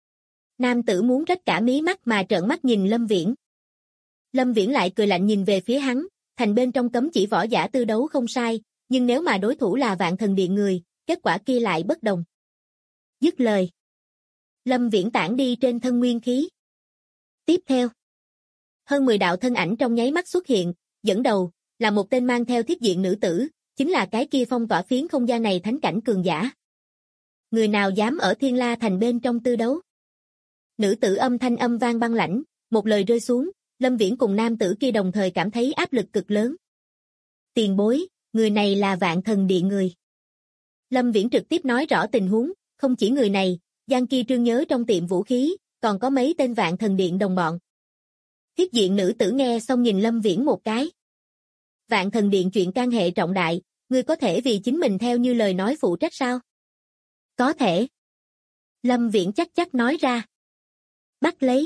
Nam tử muốn rách cả mí mắt mà trợn mắt nhìn Lâm Viễn. Lâm Viễn lại cười lạnh nhìn về phía hắn, thành bên trong cấm chỉ võ giả tư đấu không sai, nhưng nếu mà đối thủ là Vạn Thần Điện người, kết quả kia lại bất đồng. Dứt lời. Lâm Viễn tản đi trên thân nguyên khí. Tiếp theo. Hơn 10 đạo thân ảnh trong nháy mắt xuất hiện, dẫn đầu, là một tên mang theo thiết diện nữ tử, chính là cái kia phong tỏa phiến không gian này thánh cảnh cường giả. Người nào dám ở Thiên La Thành bên trong tư đấu? Nữ tử âm thanh âm vang băng lãnh, một lời rơi xuống, Lâm Viễn cùng nam tử kia đồng thời cảm thấy áp lực cực lớn. Tiền bối, người này là Vạn Thần Điện người. Lâm Viễn trực tiếp nói rõ tình huống, không chỉ người này, Giang Kỳ Trương nhớ trong tiệm vũ khí, còn có mấy tên Vạn Thần Điện đồng bọn. Thiết diện nữ tử nghe xong nhìn Lâm Viễn một cái. Vạn Thần Điện chuyện can hệ trọng đại, ngươi có thể vì chính mình theo như lời nói phụ trách sao? Có thể. Lâm Viễn chắc nói ra. Bắt lấy.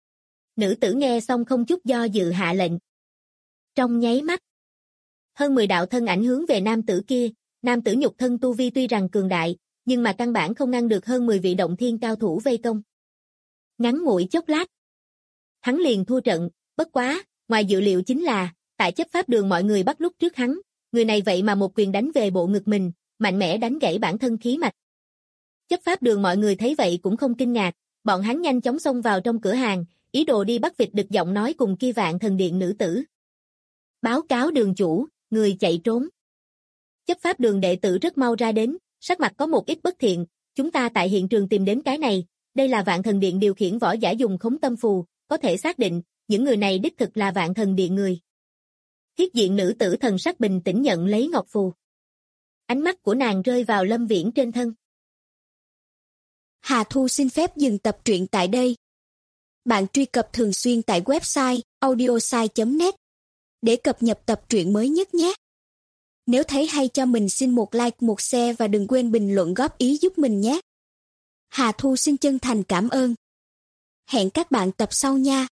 Nữ tử nghe xong không chút do dự hạ lệnh. Trong nháy mắt. Hơn 10 đạo thân ảnh hướng về nam tử kia, nam tử nhục thân tu vi tuy rằng cường đại, nhưng mà căn bản không ngăn được hơn 10 vị động thiên cao thủ vây công. Ngắn ngủi chốc lát. Hắn liền thua trận, bất quá, ngoài dự liệu chính là, tại chấp pháp đường mọi người bắt lúc trước hắn, người này vậy mà một quyền đánh về bộ ngực mình, mạnh mẽ đánh gãy bản thân khí mạch. Chấp pháp đường mọi người thấy vậy cũng không kinh ngạc, bọn hắn nhanh chóng xông vào trong cửa hàng, ý đồ đi bắt vịt được giọng nói cùng kia Vạn Thần Điện nữ tử. Báo cáo đường chủ, người chạy trốn. Chấp pháp đường đệ tử rất mau ra đến, sắc mặt có một ít bất thiện, chúng ta tại hiện trường tìm đến cái này, đây là Vạn Thần Điện điều khiển võ giả dùng khống tâm phù, có thể xác định, những người này đích thực là Vạn Thần Điện người. Thiết diện nữ tử thần sắc bình tĩnh nhận lấy ngọc phù. Ánh mắt của nàng rơi vào Lâm Viễn trên thân. Hà Thu xin phép dừng tập truyện tại đây. Bạn truy cập thường xuyên tại website audiosai.net để cập nhật tập truyện mới nhất nhé. Nếu thấy hay cho mình xin một like, một share và đừng quên bình luận góp ý giúp mình nhé. Hà Thu xin chân thành cảm ơn. Hẹn các bạn tập sau nha.